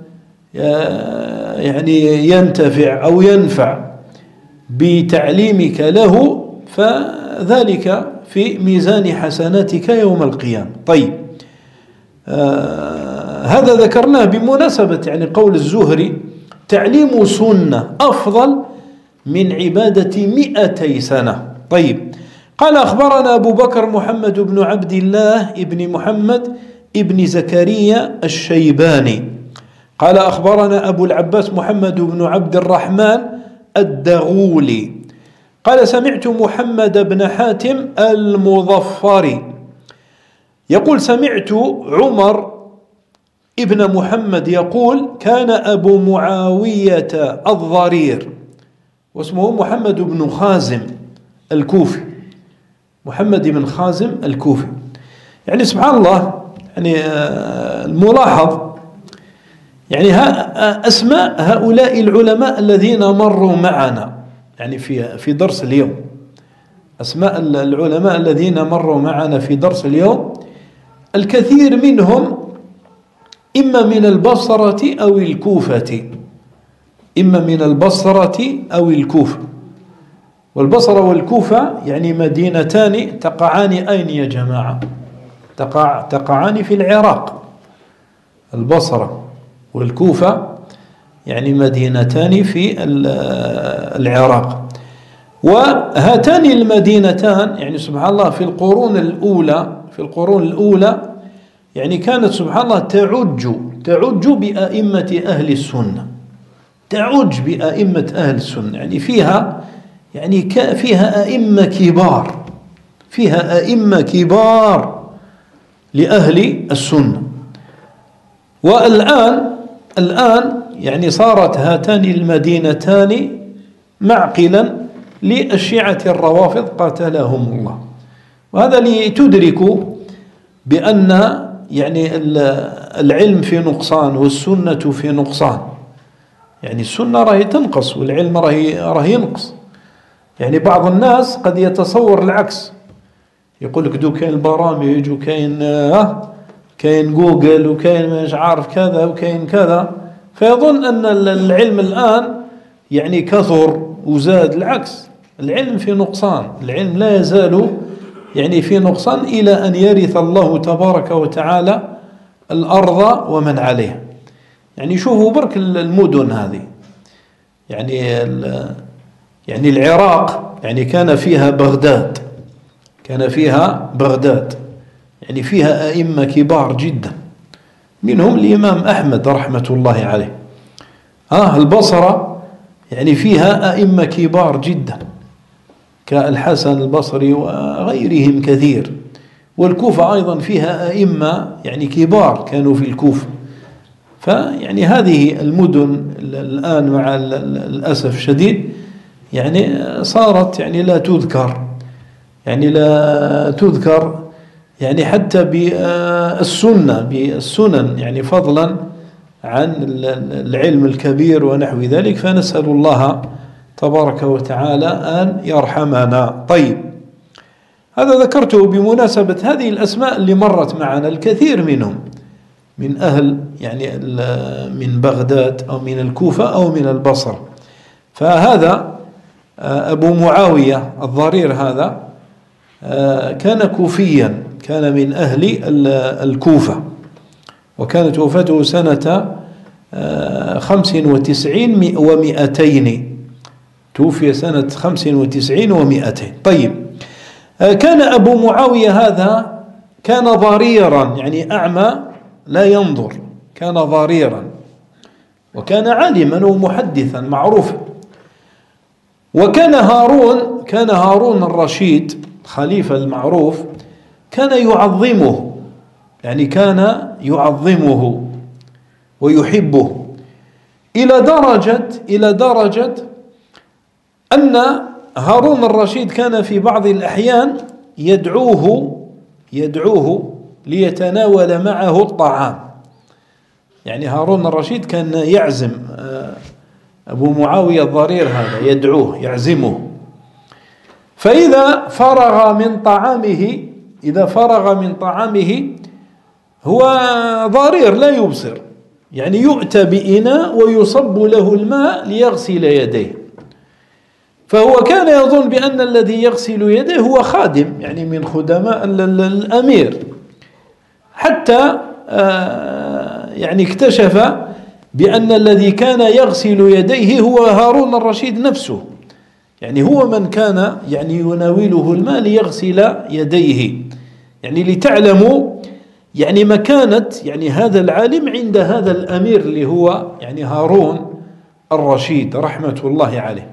يعني ينتفع أو ينفع بتعليمك له فذلك في ميزان حسناتك يوم القيامة. طيب، هذا ذكرناه بمناسبة يعني قول الزهري: تعليم سنة أفضل من عبادة 200 سنة. طيب، قال أخبرنا أبو بكر محمد بن عبد الله ابن محمد ابن زكريا الشيباني قال أخبرنا أبو العباس محمد بن عبد الرحمن الدغولي قال سمعت محمد بن حاتم المظفري يقول سمعت عمر ابن محمد يقول كان أبو معاوية الضرير، واسمه محمد بن خازم الكوفي، محمد بن خازم الكوفي. يعني سبحان الله، يعني الملاحظ يعني أسماء هؤلاء العلماء الذين مروا معنا يعني في درس اليوم، أسماء العلماء الذين مروا معنا في درس اليوم الكثير منهم إما من البصرة أو الكوفة، إما من البصرة أو الكوفة. والبصرة والكوفة يعني مدينتان تقعان أين يا جماعة؟ تقعان في العراق. البصرة والكوفة يعني مدينتان في العراق. وهاتان المدينتان يعني سبحان الله في القرون الأولى يعني كانت سبحان الله تعج بأئمة أهل السنة، تعج بأئمة أهل السنة، يعني فيها أئمة كبار، فيها أئمة كبار لأهل السنة. والآن يعني صارت هاتان المدينتان معقلا للشيعة الروافض قاتلهم الله. وهذا لتدركوا بأن يعني العلم في نقصان والسنة في نقصان، يعني السنة راهي تنقص والعلم راهي ينقص. يعني بعض الناس قد يتصور العكس، يقول لك دو كاين البرامج وكاين جوجل وكاين مش عارف كذا وكاين كذا، فيظن أن العلم الآن يعني كثر وزاد. العكس، العلم في نقصان، العلم لا يزال يعني في نقصان إلى أن يرث الله تبارك وتعالى الأرض ومن عليها. يعني شوفوا برك المدن هذه، يعني العراق يعني كان فيها بغداد، يعني فيها أئمة كبار جدا، منهم الإمام أحمد رحمة الله عليه. البصرة يعني فيها أئمة كبار جدا كالحسن البصري وغيرهم كثير. والكوفة أيضا فيها أئمة يعني كبار كانوا في الكوفة. فيعني هذه المدن الآن مع الأسف الشديد يعني صارت يعني لا تذكر يعني حتى بالسنن يعني فضلا عن العلم الكبير ونحو ذلك. فنسأل الله تبارك وتعالى أن يرحمنا. طيب، هذا ذكرته بمناسبة هذه الأسماء اللي مرت معنا، الكثير منهم من أهل يعني من بغداد أو من الكوفة أو من البصرة. فهذا أبو معاوية الضرير هذا كان كوفيا، كان من أهل الكوفة، وكانت وفاته سنة 95 و200، توفي سنة 95 و200. طيب، كان أبو معاوية هذا كان ضريرا، يعني أعمى لا ينظر، كان ضريرا، وكان عالما ومحدثا معروفا. وكان هارون الرشيد خليفة المعروف كان يعظمه، يعني كان يعظمه ويحبه إلى درجة أن هارون الرشيد كان في بعض الأحيان يدعوه ليتناول معه الطعام. يعني هارون الرشيد كان يعزم أبو معاوية الضرير هذا، يدعوه يعزمه. فإذا فرغ من طعامه هو ضرير لا يبصر، يعني يؤتى بإناء ويصب له الماء ليغسل يديه، فهو كان يظن بأن الذي يغسل يديه هو خادم يعني من خدماء الأمير، حتى يعني اكتشف بأن الذي كان يغسل يديه هو هارون الرشيد نفسه. يعني هو من كان يعني يناوله الماء ليغسل يديه، يعني لتعلموا يعني مكانة يعني هذا العالم عند هذا الأمير اللي هو يعني هارون الرشيد رحمة الله عليه.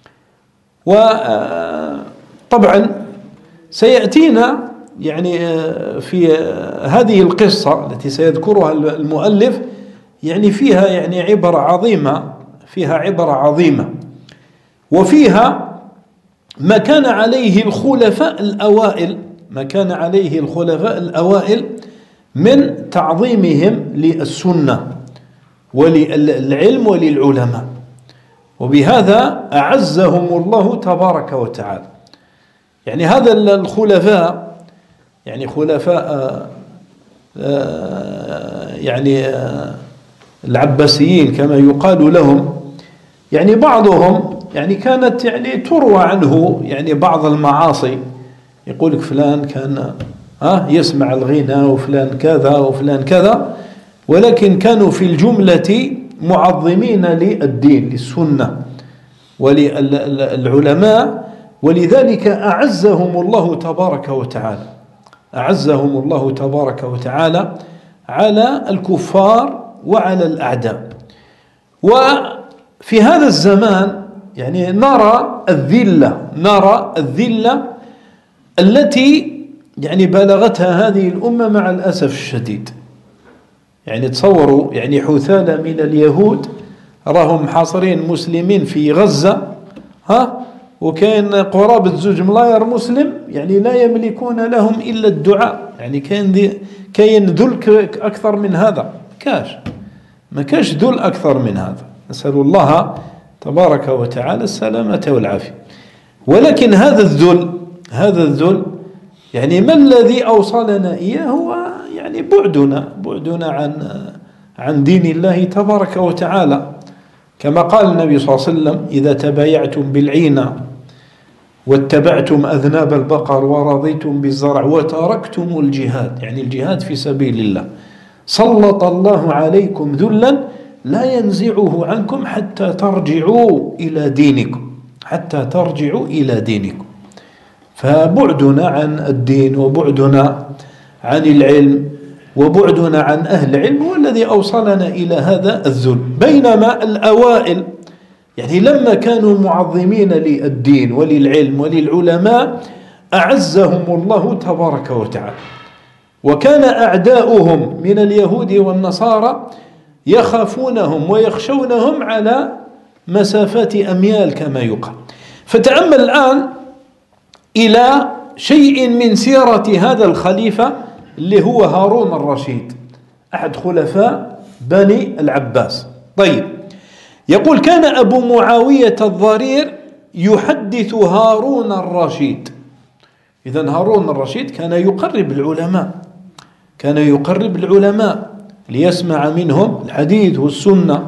وطبعا سيأتينا يعني في هذه القصة التي سيذكرها المؤلف يعني فيها يعني عبرة عظيمة، فيها عبرة عظيمة، وفيها ما كان عليه الخلفاء الأوائل، ما كان عليه الخلفاء الأوائل من تعظيمهم للسنة وللعلم وللعلماء، وبهذا أعزهم الله تبارك وتعالى. يعني هذا الخلفاء يعني خلفاء يعني العباسيين كما يقال لهم، يعني بعضهم يعني كانت يعني تروى عنه يعني بعض المعاصي، يقول لك فلان كان يسمع الغنى وفلان كذا وفلان كذا، ولكن كانوا في الجملة معظمين للدين للسنة وللعلماء، ولذلك أعزهم الله تبارك وتعالى، أعزهم الله تبارك وتعالى على الكفار وعلى الأعداء. وفي هذا الزمان يعني نرى الذلة التي يعني بلغتها هذه الأمة مع الأسف الشديد. يعني تصوروا يعني حثالة من اليهود راهم حاصرين مسلمين في غزة، وكاين قرابة 2 ملاير مسلم يعني لا يملكون لهم إلا الدعاء. يعني كاين ذل أكثر من هذا، ما كاش ذل أكثر من هذا، نسأل الله تبارك وتعالى السلامة والعافية. ولكن هذا الذل يعني ما الذي أوصلنا إياه هو يعني بعدنا عن دين الله تبارك وتعالى، كما قال النبي صلى الله عليه وسلم: إذا تبايعتم بالعينة واتبعتم أذناب البقر ورضيتم بالزرع وتركتم الجهاد، يعني الجهاد في سبيل الله، سلط الله عليكم ذلا لا ينزعه عنكم حتى ترجعوا إلى دينكم. فبعدنا عن الدين وبعدنا عن العلم وبعدنا عن أهل العلم هو الذي أوصلنا إلى هذا الذل. بينما الأوائل يعني لما كانوا معظمين للدين وللعلم وللعلماء أعزهم الله تبارك وتعالى، وكان أعداؤهم من اليهود والنصارى يخافونهم ويخشونهم على مسافات أميال كما يقال. فتأمل الآن إلى شيء من سيرة هذا الخليفة اللي هو هارون الرشيد أحد خلفاء بني العباس. طيب، يقول: كان أبو معاوية الضرير يحدث هارون الرشيد. إذن هارون الرشيد كان يقرب العلماء ليسمع منهم الحديث والسنة،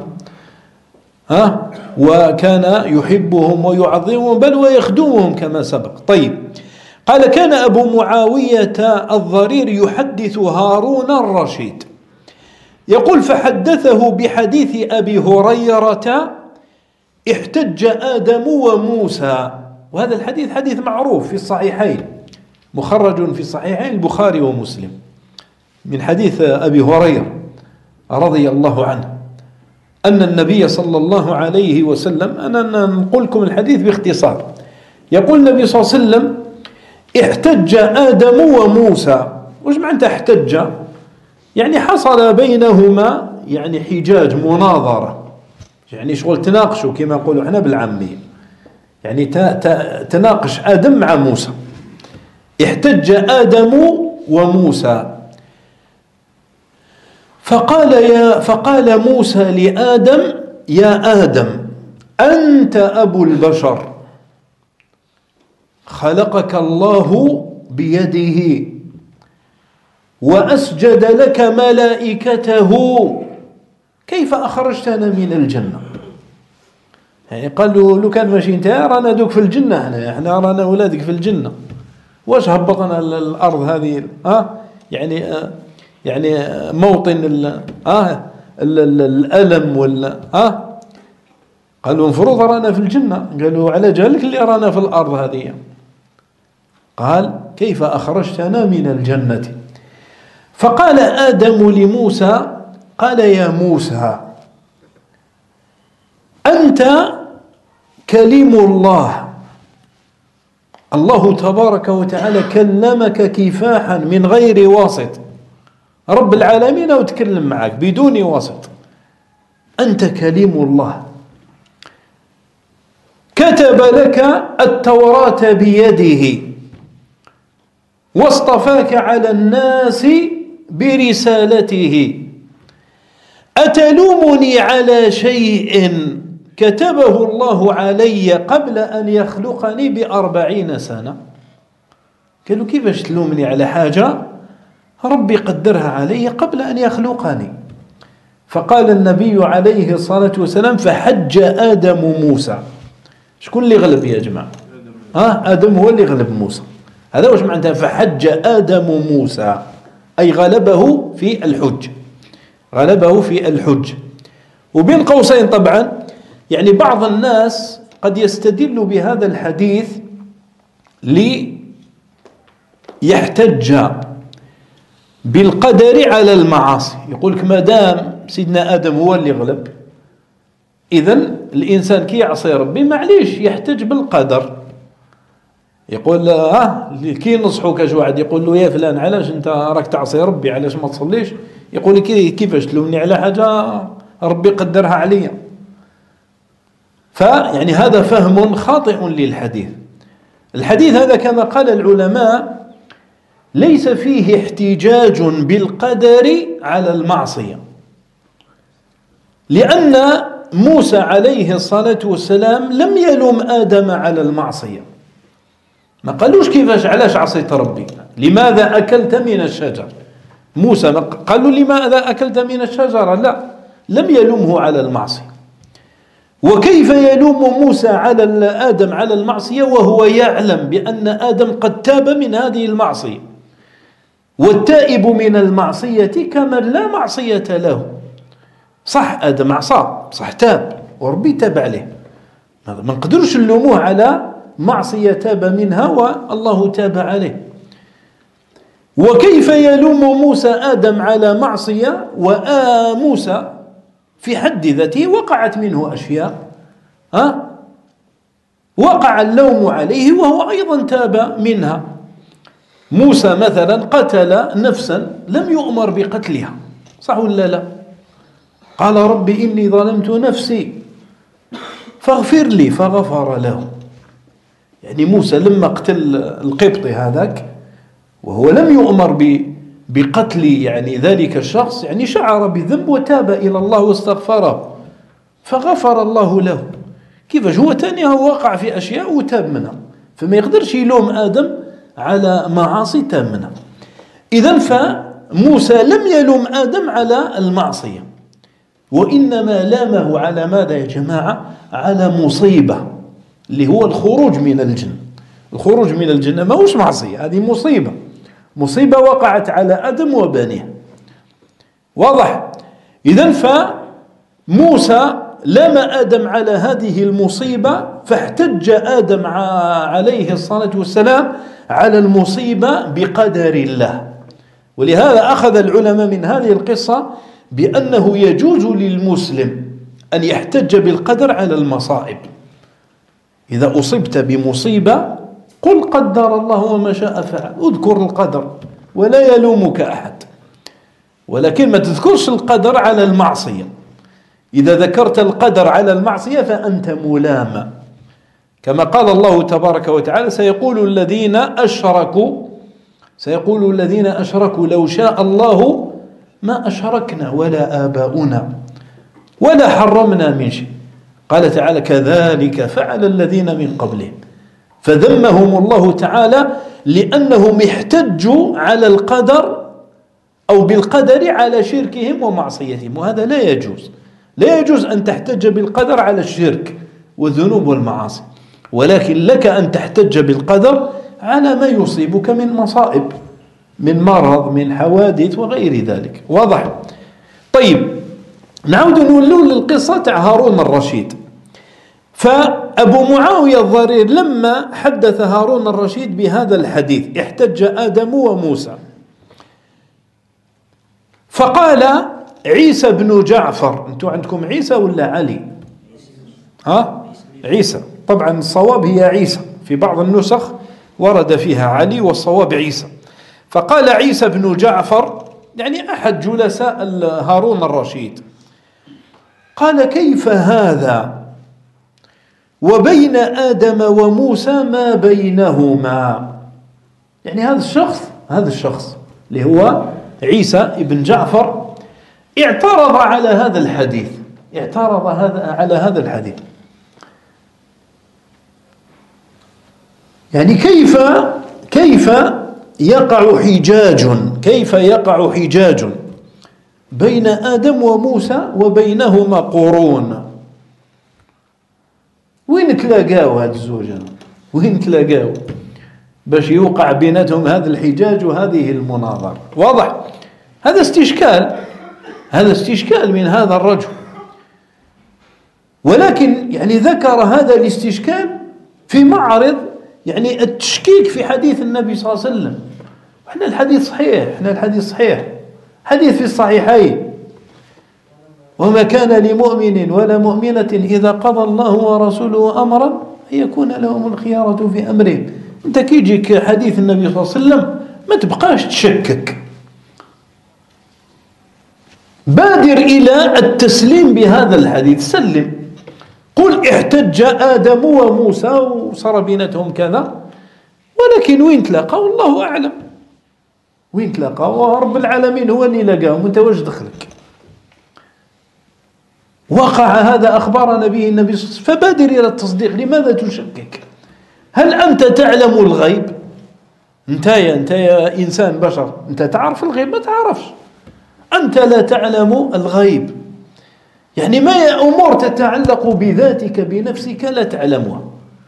وكان يحبهم ويعظمهم بل ويخدمهم كما سبق. طيب، قال: كان أبو معاوية الضرير يحدث هارون الرشيد، يقول: فحدثه بحديث أبي هريرة: احتج آدم وموسى. وهذا الحديث حديث معروف في الصحيحين، مخرج في الصحيحين البخاري ومسلم، من حديث أبي هريرة رضي الله عنه أن النبي صلى الله عليه وسلم، أنا نقول لكم الحديث باختصار. يقول النبي صلى الله عليه وسلم: احتج آدم وموسى. وش معنى احتج؟ يعني حصل بينهما يعني حجاج، مناظرة، يعني شغل تناقشوا كما نقولوا احنا بالعامية، يعني تناقش آدم مع موسى. احتج آدم وموسى، فقال موسى لآدم: يا آدم، أنت أبو البشر، خلقك الله بيده وأسجد لك ملائكته، كيف أخرجتنا من الجنة؟ يعني قال له: لو كان ماشي انت رانا دوك في الجنة، احنا رانا أولادك في الجنة، واش هبطنا الأرض هذه؟ يعني موطن الألم قالوا المفروض رانا في الجنة. قالوا على جهلك اللي رانا في الأرض هذه. قال كيف أخرجتنا من الجنة؟ فقال آدم لموسى قال يا موسى أنت كلم الله، الله تبارك وتعالى كلمك كفاحا من غير واسط، رب العالمين وتكلم معك بدون واسط، أنت كلم الله، كتب لك التوراة بيده واصطفاك على الناس برسالته، أتلومني على شيء كتبه الله علي قبل أن يخلقني ب40 سنة؟ قالوا كيفاش تلومني على حاجة ربي قدرها علي قبل أن يخلقني؟ فقال النبي عليه الصلاة والسلام فحج آدم موسى. شكون اللي غلب يا جماعة؟ آدم هو اللي غلب موسى. هذا واش معناتها فحج آدم موسى، أي غلبه في الحج، غلبه في الحج. وبين قوسين طبعا يعني بعض الناس قد يستدل بهذا الحديث ليحتج بالقدر على المعاصي، يقول لك ما دام سيدنا آدم هو اللي غلب إذن الإنسان كي يعصي ربي معليش يحتج بالقدر. يقول كي ينصحوك اش واحد يقول له يا فلان علاش انت راك تعصي ربي، علاش ما تصليش؟ يقول لك كيفاش تلومني على حاجة ربي قدرها عليا. فيعني هذا فهم خاطئ للحديث. الحديث هذا كما قال العلماء ليس فيه احتجاج بالقدر على المعصية، لأن موسى عليه الصلاة والسلام لم يلوم آدم على المعصية، ما قالوش كيفاش علاش عصيت ربي، لماذا أكلت من الشجر. موسى قالوا لماذا أكلت من الشجرة، لا، لم يلومه على المعصية. وكيف يلوم موسى على آدم على المعصية وهو يعلم بأن آدم قد تاب من هذه المعصية؟ والتائب من المعصية كمن لا معصية له. صح آدم عصى، صح تاب وربي تاب عليه، ما نقدرش نلوموه على معصية تاب منها والله تاب عليه. وكيف يلوم موسى آدم على معصية وموسى في حد ذاته وقعت منه أشياء وقع اللوم عليه وهو أيضا تاب منها. موسى مثلا قتل نفسا لم يؤمر بقتلها، صح ولا لا؟ قال ربي إني ظلمت نفسي فاغفر لي فغفر له. يعني موسى لما قتل القبطي هذاك وهو لم يؤمر بقتل يعني ذلك الشخص، يعني شعر بذنب وتاب إلى الله واستغفره فغفر الله له. كيفاش هو تاني وقع في أشياء وتاب منها، فما يقدرش يلوم آدم على معاصي تاب منها. إذن فموسى لم يلوم آدم على المعصية، وإنما لامه على ماذا يا جماعة؟ على مصيبة اللي هو الخروج من الجنة. الخروج من الجنة ما هوش معصية، هذه مصيبة وقعت على آدم وبنيه، واضح؟ إذن فموسى لام آدم على هذه المصيبة، فاحتج آدم عليه الصلاة والسلام على المصيبة بقدر الله. ولهذا أخذ العلماء من هذه القصة بأنه يجوز للمسلم أن يحتج بالقدر على المصائب. إذا أصبت بمصيبة قل قدر الله وما شاء فعل، اذكر القدر ولا يلومك أحد، ولكن ما تذكرش القدر على المعصية. إذا ذكرت القدر على المعصية فأنت ملام، كما قال الله تبارك وتعالى سيقول الذين أشركوا لو شاء الله ما أشركنا ولا آباؤنا ولا حرمنا من شيء. قال تعالى كذلك فعل الذين من قبلهم، فذمهم الله تعالى لأنهم احتجوا على القدر أو بالقدر على شركهم ومعصيتهم، وهذا لا يجوز أن تحتج بالقدر على الشرك والذنوب والمعاصي، ولكن لك أن تحتج بالقدر على ما يصيبك من مصائب، من مرض، من حوادث وغير ذلك، واضح؟ طيب نعود نولوا للقصة تاع هارون الرشيد. فأبو معاوية الضرير لما حدث هارون الرشيد بهذا الحديث احتج آدم وموسى، فقال عيسى بن جعفر، أنتم عندكم عيسى ولا علي؟ عيسى، طبعا الصواب هي عيسى، في بعض النسخ ورد فيها علي والصواب عيسى. فقال عيسى بن جعفر يعني أحد جلساء هارون الرشيد، قال كيف هذا وبين آدم وموسى ما بينهما؟ يعني هذا الشخص اللي هو عيسى بن جعفر اعترض على هذا الحديث، على هذا الحديث. يعني كيف يقع حجاج بين آدم وموسى وبينهما قرون؟ وين تلاقاو هاد الزوجة؟ وين تلاقاو باش يوقع بيناتهم هذا الحجاج وهذه المناظرة؟ واضح هذا استشكال من هذا الرجل، ولكن يعني ذكر هذا الاستشكال في معرض يعني التشكيك في حديث النبي صلى الله عليه وسلم. احنا الحديث صحيح، حديث في الصحيحين: وما كان لمؤمن ولا مؤمنة إذا قضى الله ورسوله أمرا أن يكون لهم الخيارة في أمرهم. أنت كيجيك حديث النبي صلى الله عليه وسلم ما تبقاش تشكك، بادر إلى التسليم بهذا الحديث، سلم، قل احتج آدم وموسى وصار بينتهم كذا، ولكن وين تلاقوا الله أعلم، وين تلاقوا رب العالمين هو اللي لقاهم، أنت واش دخلك؟ وقع هذا أخبرنا به النبي صلى الله عليه وسلم، فبادر إلى التصديق. لماذا تشكك؟ هل أنت تعلم الغيب؟ أنت يا إنسان بشر، أنت تعرف الغيب؟ ما تعرفش، أنت لا تعلم الغيب، يعني ما أمور تتعلق بذاتك بنفسك لا تعلمها.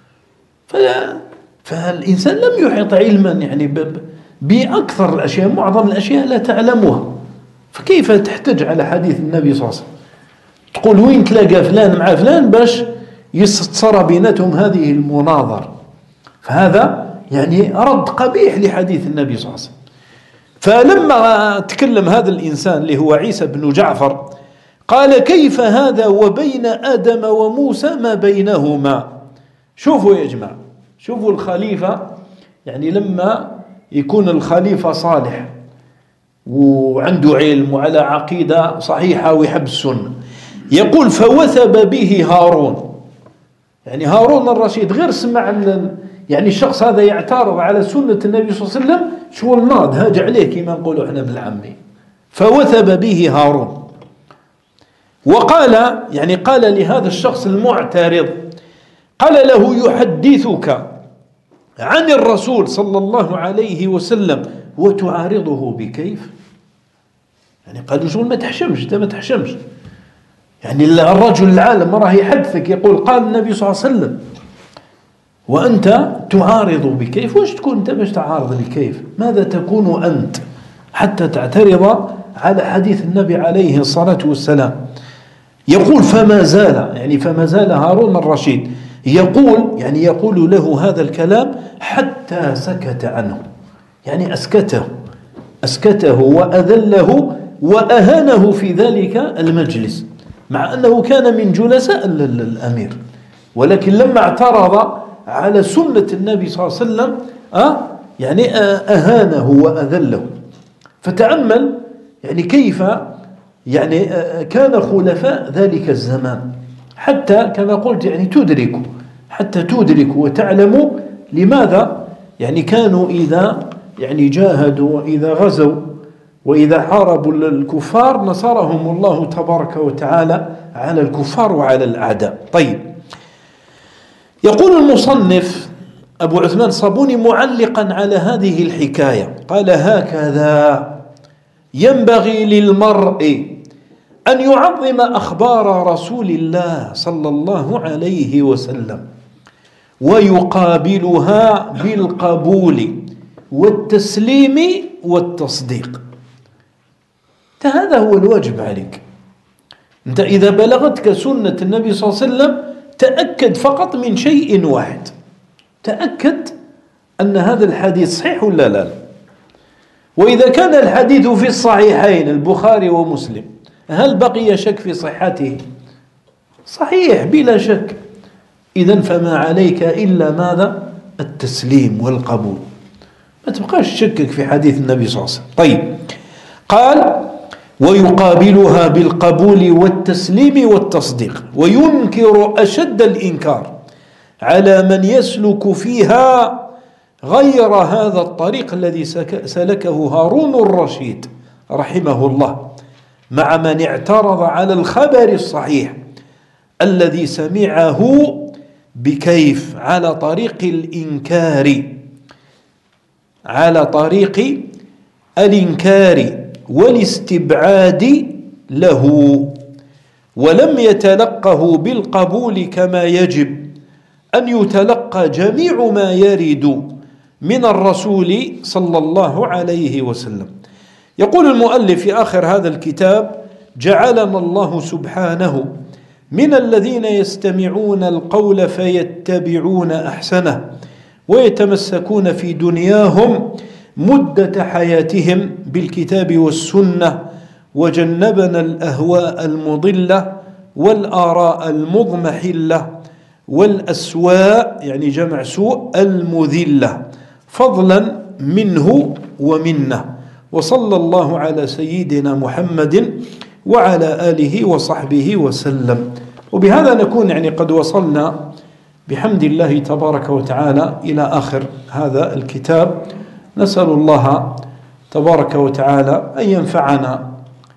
فالإنسان لم يحط علما يعني بأكثر الأشياء، معظم الأشياء لا تعلمها، فكيف تحتج على حديث النبي صلى الله عليه وسلم تقول وين تلاقى فلان مع فلان باش يصير بيناتهم هذه المناظرة؟ فهذا يعني رد قبيح لحديث النبي صلى الله عليه وسلم. فلما تكلم هذا الإنسان اللي هو عيسى بن جعفر قال كيف هذا وبين آدم وموسى ما بينهما؟ شوفوا يا جماعة، شوفوا الخليفة، يعني لما يكون الخليفة صالح وعنده علم وعلى عقيدة صحيحة ويحب السنة، يقول فوثب به هارون، يعني هارون الرشيد غير سمع يعني الشخص هذا يعترض على سنة النبي صلى الله عليه وسلم، شو الناض هاج عليه كما نقولوا احنا بالعامي، فوثب به هارون وقال، يعني قال لهذا الشخص المعترض، قال له يحدثك عن الرسول صلى الله عليه وسلم وتعارضه بكيف؟ يعني قالوا شو ما تحشمش، انت ما تحشمش، يعني الرجل العالم راه يحدثك يقول قال النبي صلى الله عليه وسلم وأنت تعارض بكيف؟ واش تكون أنت باش تعارض بكيف؟ ماذا تكون أنت حتى تعترض على حديث النبي عليه الصلاة والسلام؟ يقول فما زال هارون الرشيد يقول له هذا الكلام حتى سكت عنه، يعني أسكته وأذله وأهانه في ذلك المجلس، مع أنه كان من جلساء الأمير، ولكن لما اعترض على سنة النبي صلى الله عليه وسلم يعني أهانه وأذله. فتأمل يعني كيف يعني كان خلفاء ذلك الزمان، حتى كما قلت يعني تدركوا وتعلموا لماذا يعني كانوا إذا يعني جاهدوا وإذا غزوا وإذا حاربوا الكفار نصرهم الله تبارك وتعالى على الكفار وعلى الأعداء. طيب، يقول المصنف أبو عثمان الصابوني معلقا على هذه الحكاية، قال هكذا ينبغي للمرء أن يعظم أخبار رسول الله صلى الله عليه وسلم ويقابلها بالقبول والتسليم والتصديق. هذا هو الواجب عليك. أنت إذا بلغتك سنة النبي صلى الله عليه وسلم تأكد فقط من شيء واحد، تأكد أن هذا الحديث صحيح ولا لا. وإذا كان الحديث في الصحيحين البخاري ومسلم هل بقي شك في صحته؟ صحيح بلا شك. إذن فما عليك إلا ماذا؟ التسليم والقبول، ما تبقاش تشكك في حديث النبي صلى الله عليه وسلم. طيب، قال ويقابلها بالقبول والتسليم والتصديق، وينكر أشد الإنكار على من يسلك فيها غير هذا الطريق الذي سلكه هارون الرشيد رحمه الله، مع من اعترض على الخبر الصحيح الذي سمعه بكيف؟ على طريق الإنكار، على طريق الإنكار والاستبعاد له، ولم يتلقه بالقبول كما يجب أن يتلقى جميع ما يرد من الرسول صلى الله عليه وسلم. يقول المؤلف في آخر هذا الكتاب: جعلنا الله سبحانه من الذين يستمعون القول فيتبعون أحسنه ويتمسكون في دنياهم مدة حياتهم بالكتاب والسنة، وجنبنا الأهواء المضلة والآراء المضمحلة والأسواء يعني جمع سوء المذلة، فضلا منه ومنه. وصلى الله على سيدنا محمد وعلى آله وصحبه وسلم. وبهذا نكون يعني قد وصلنا بحمد الله تبارك وتعالى إلى آخر هذا الكتاب. نسأل الله تبارك وتعالى أن ينفعنا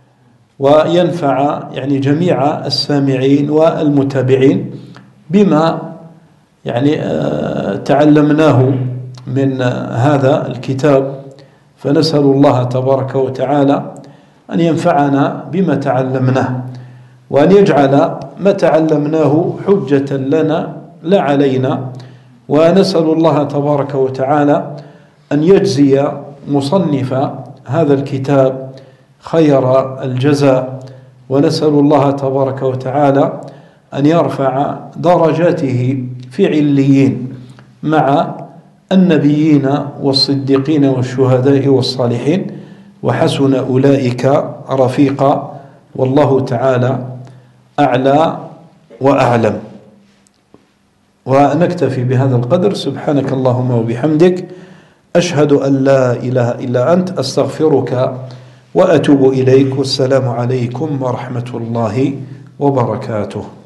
وينفع يعني جميع السامعين والمتابعين بما يعني تعلمناه من هذا الكتاب. فنسأل الله تبارك وتعالى أن ينفعنا بما تعلمناه، وأن يجعل ما تعلمناه حجة لنا لا علينا. ونسأل الله تبارك وتعالى أن يجزي مصنف هذا الكتاب خير الجزاء، ونسأل الله تبارك وتعالى أن يرفع درجاته في عليين مع النبيين والصديقين والشهداء والصالحين، وحسن أولئك رفيقا. والله تعالى أعلى وأعلم. ونكتفي بهذا القدر. سبحانك اللهم وبحمدك، أشهد أن لا إله إلا أنت، أستغفرك وأتوب إليك. والسلام عليكم ورحمة الله وبركاته.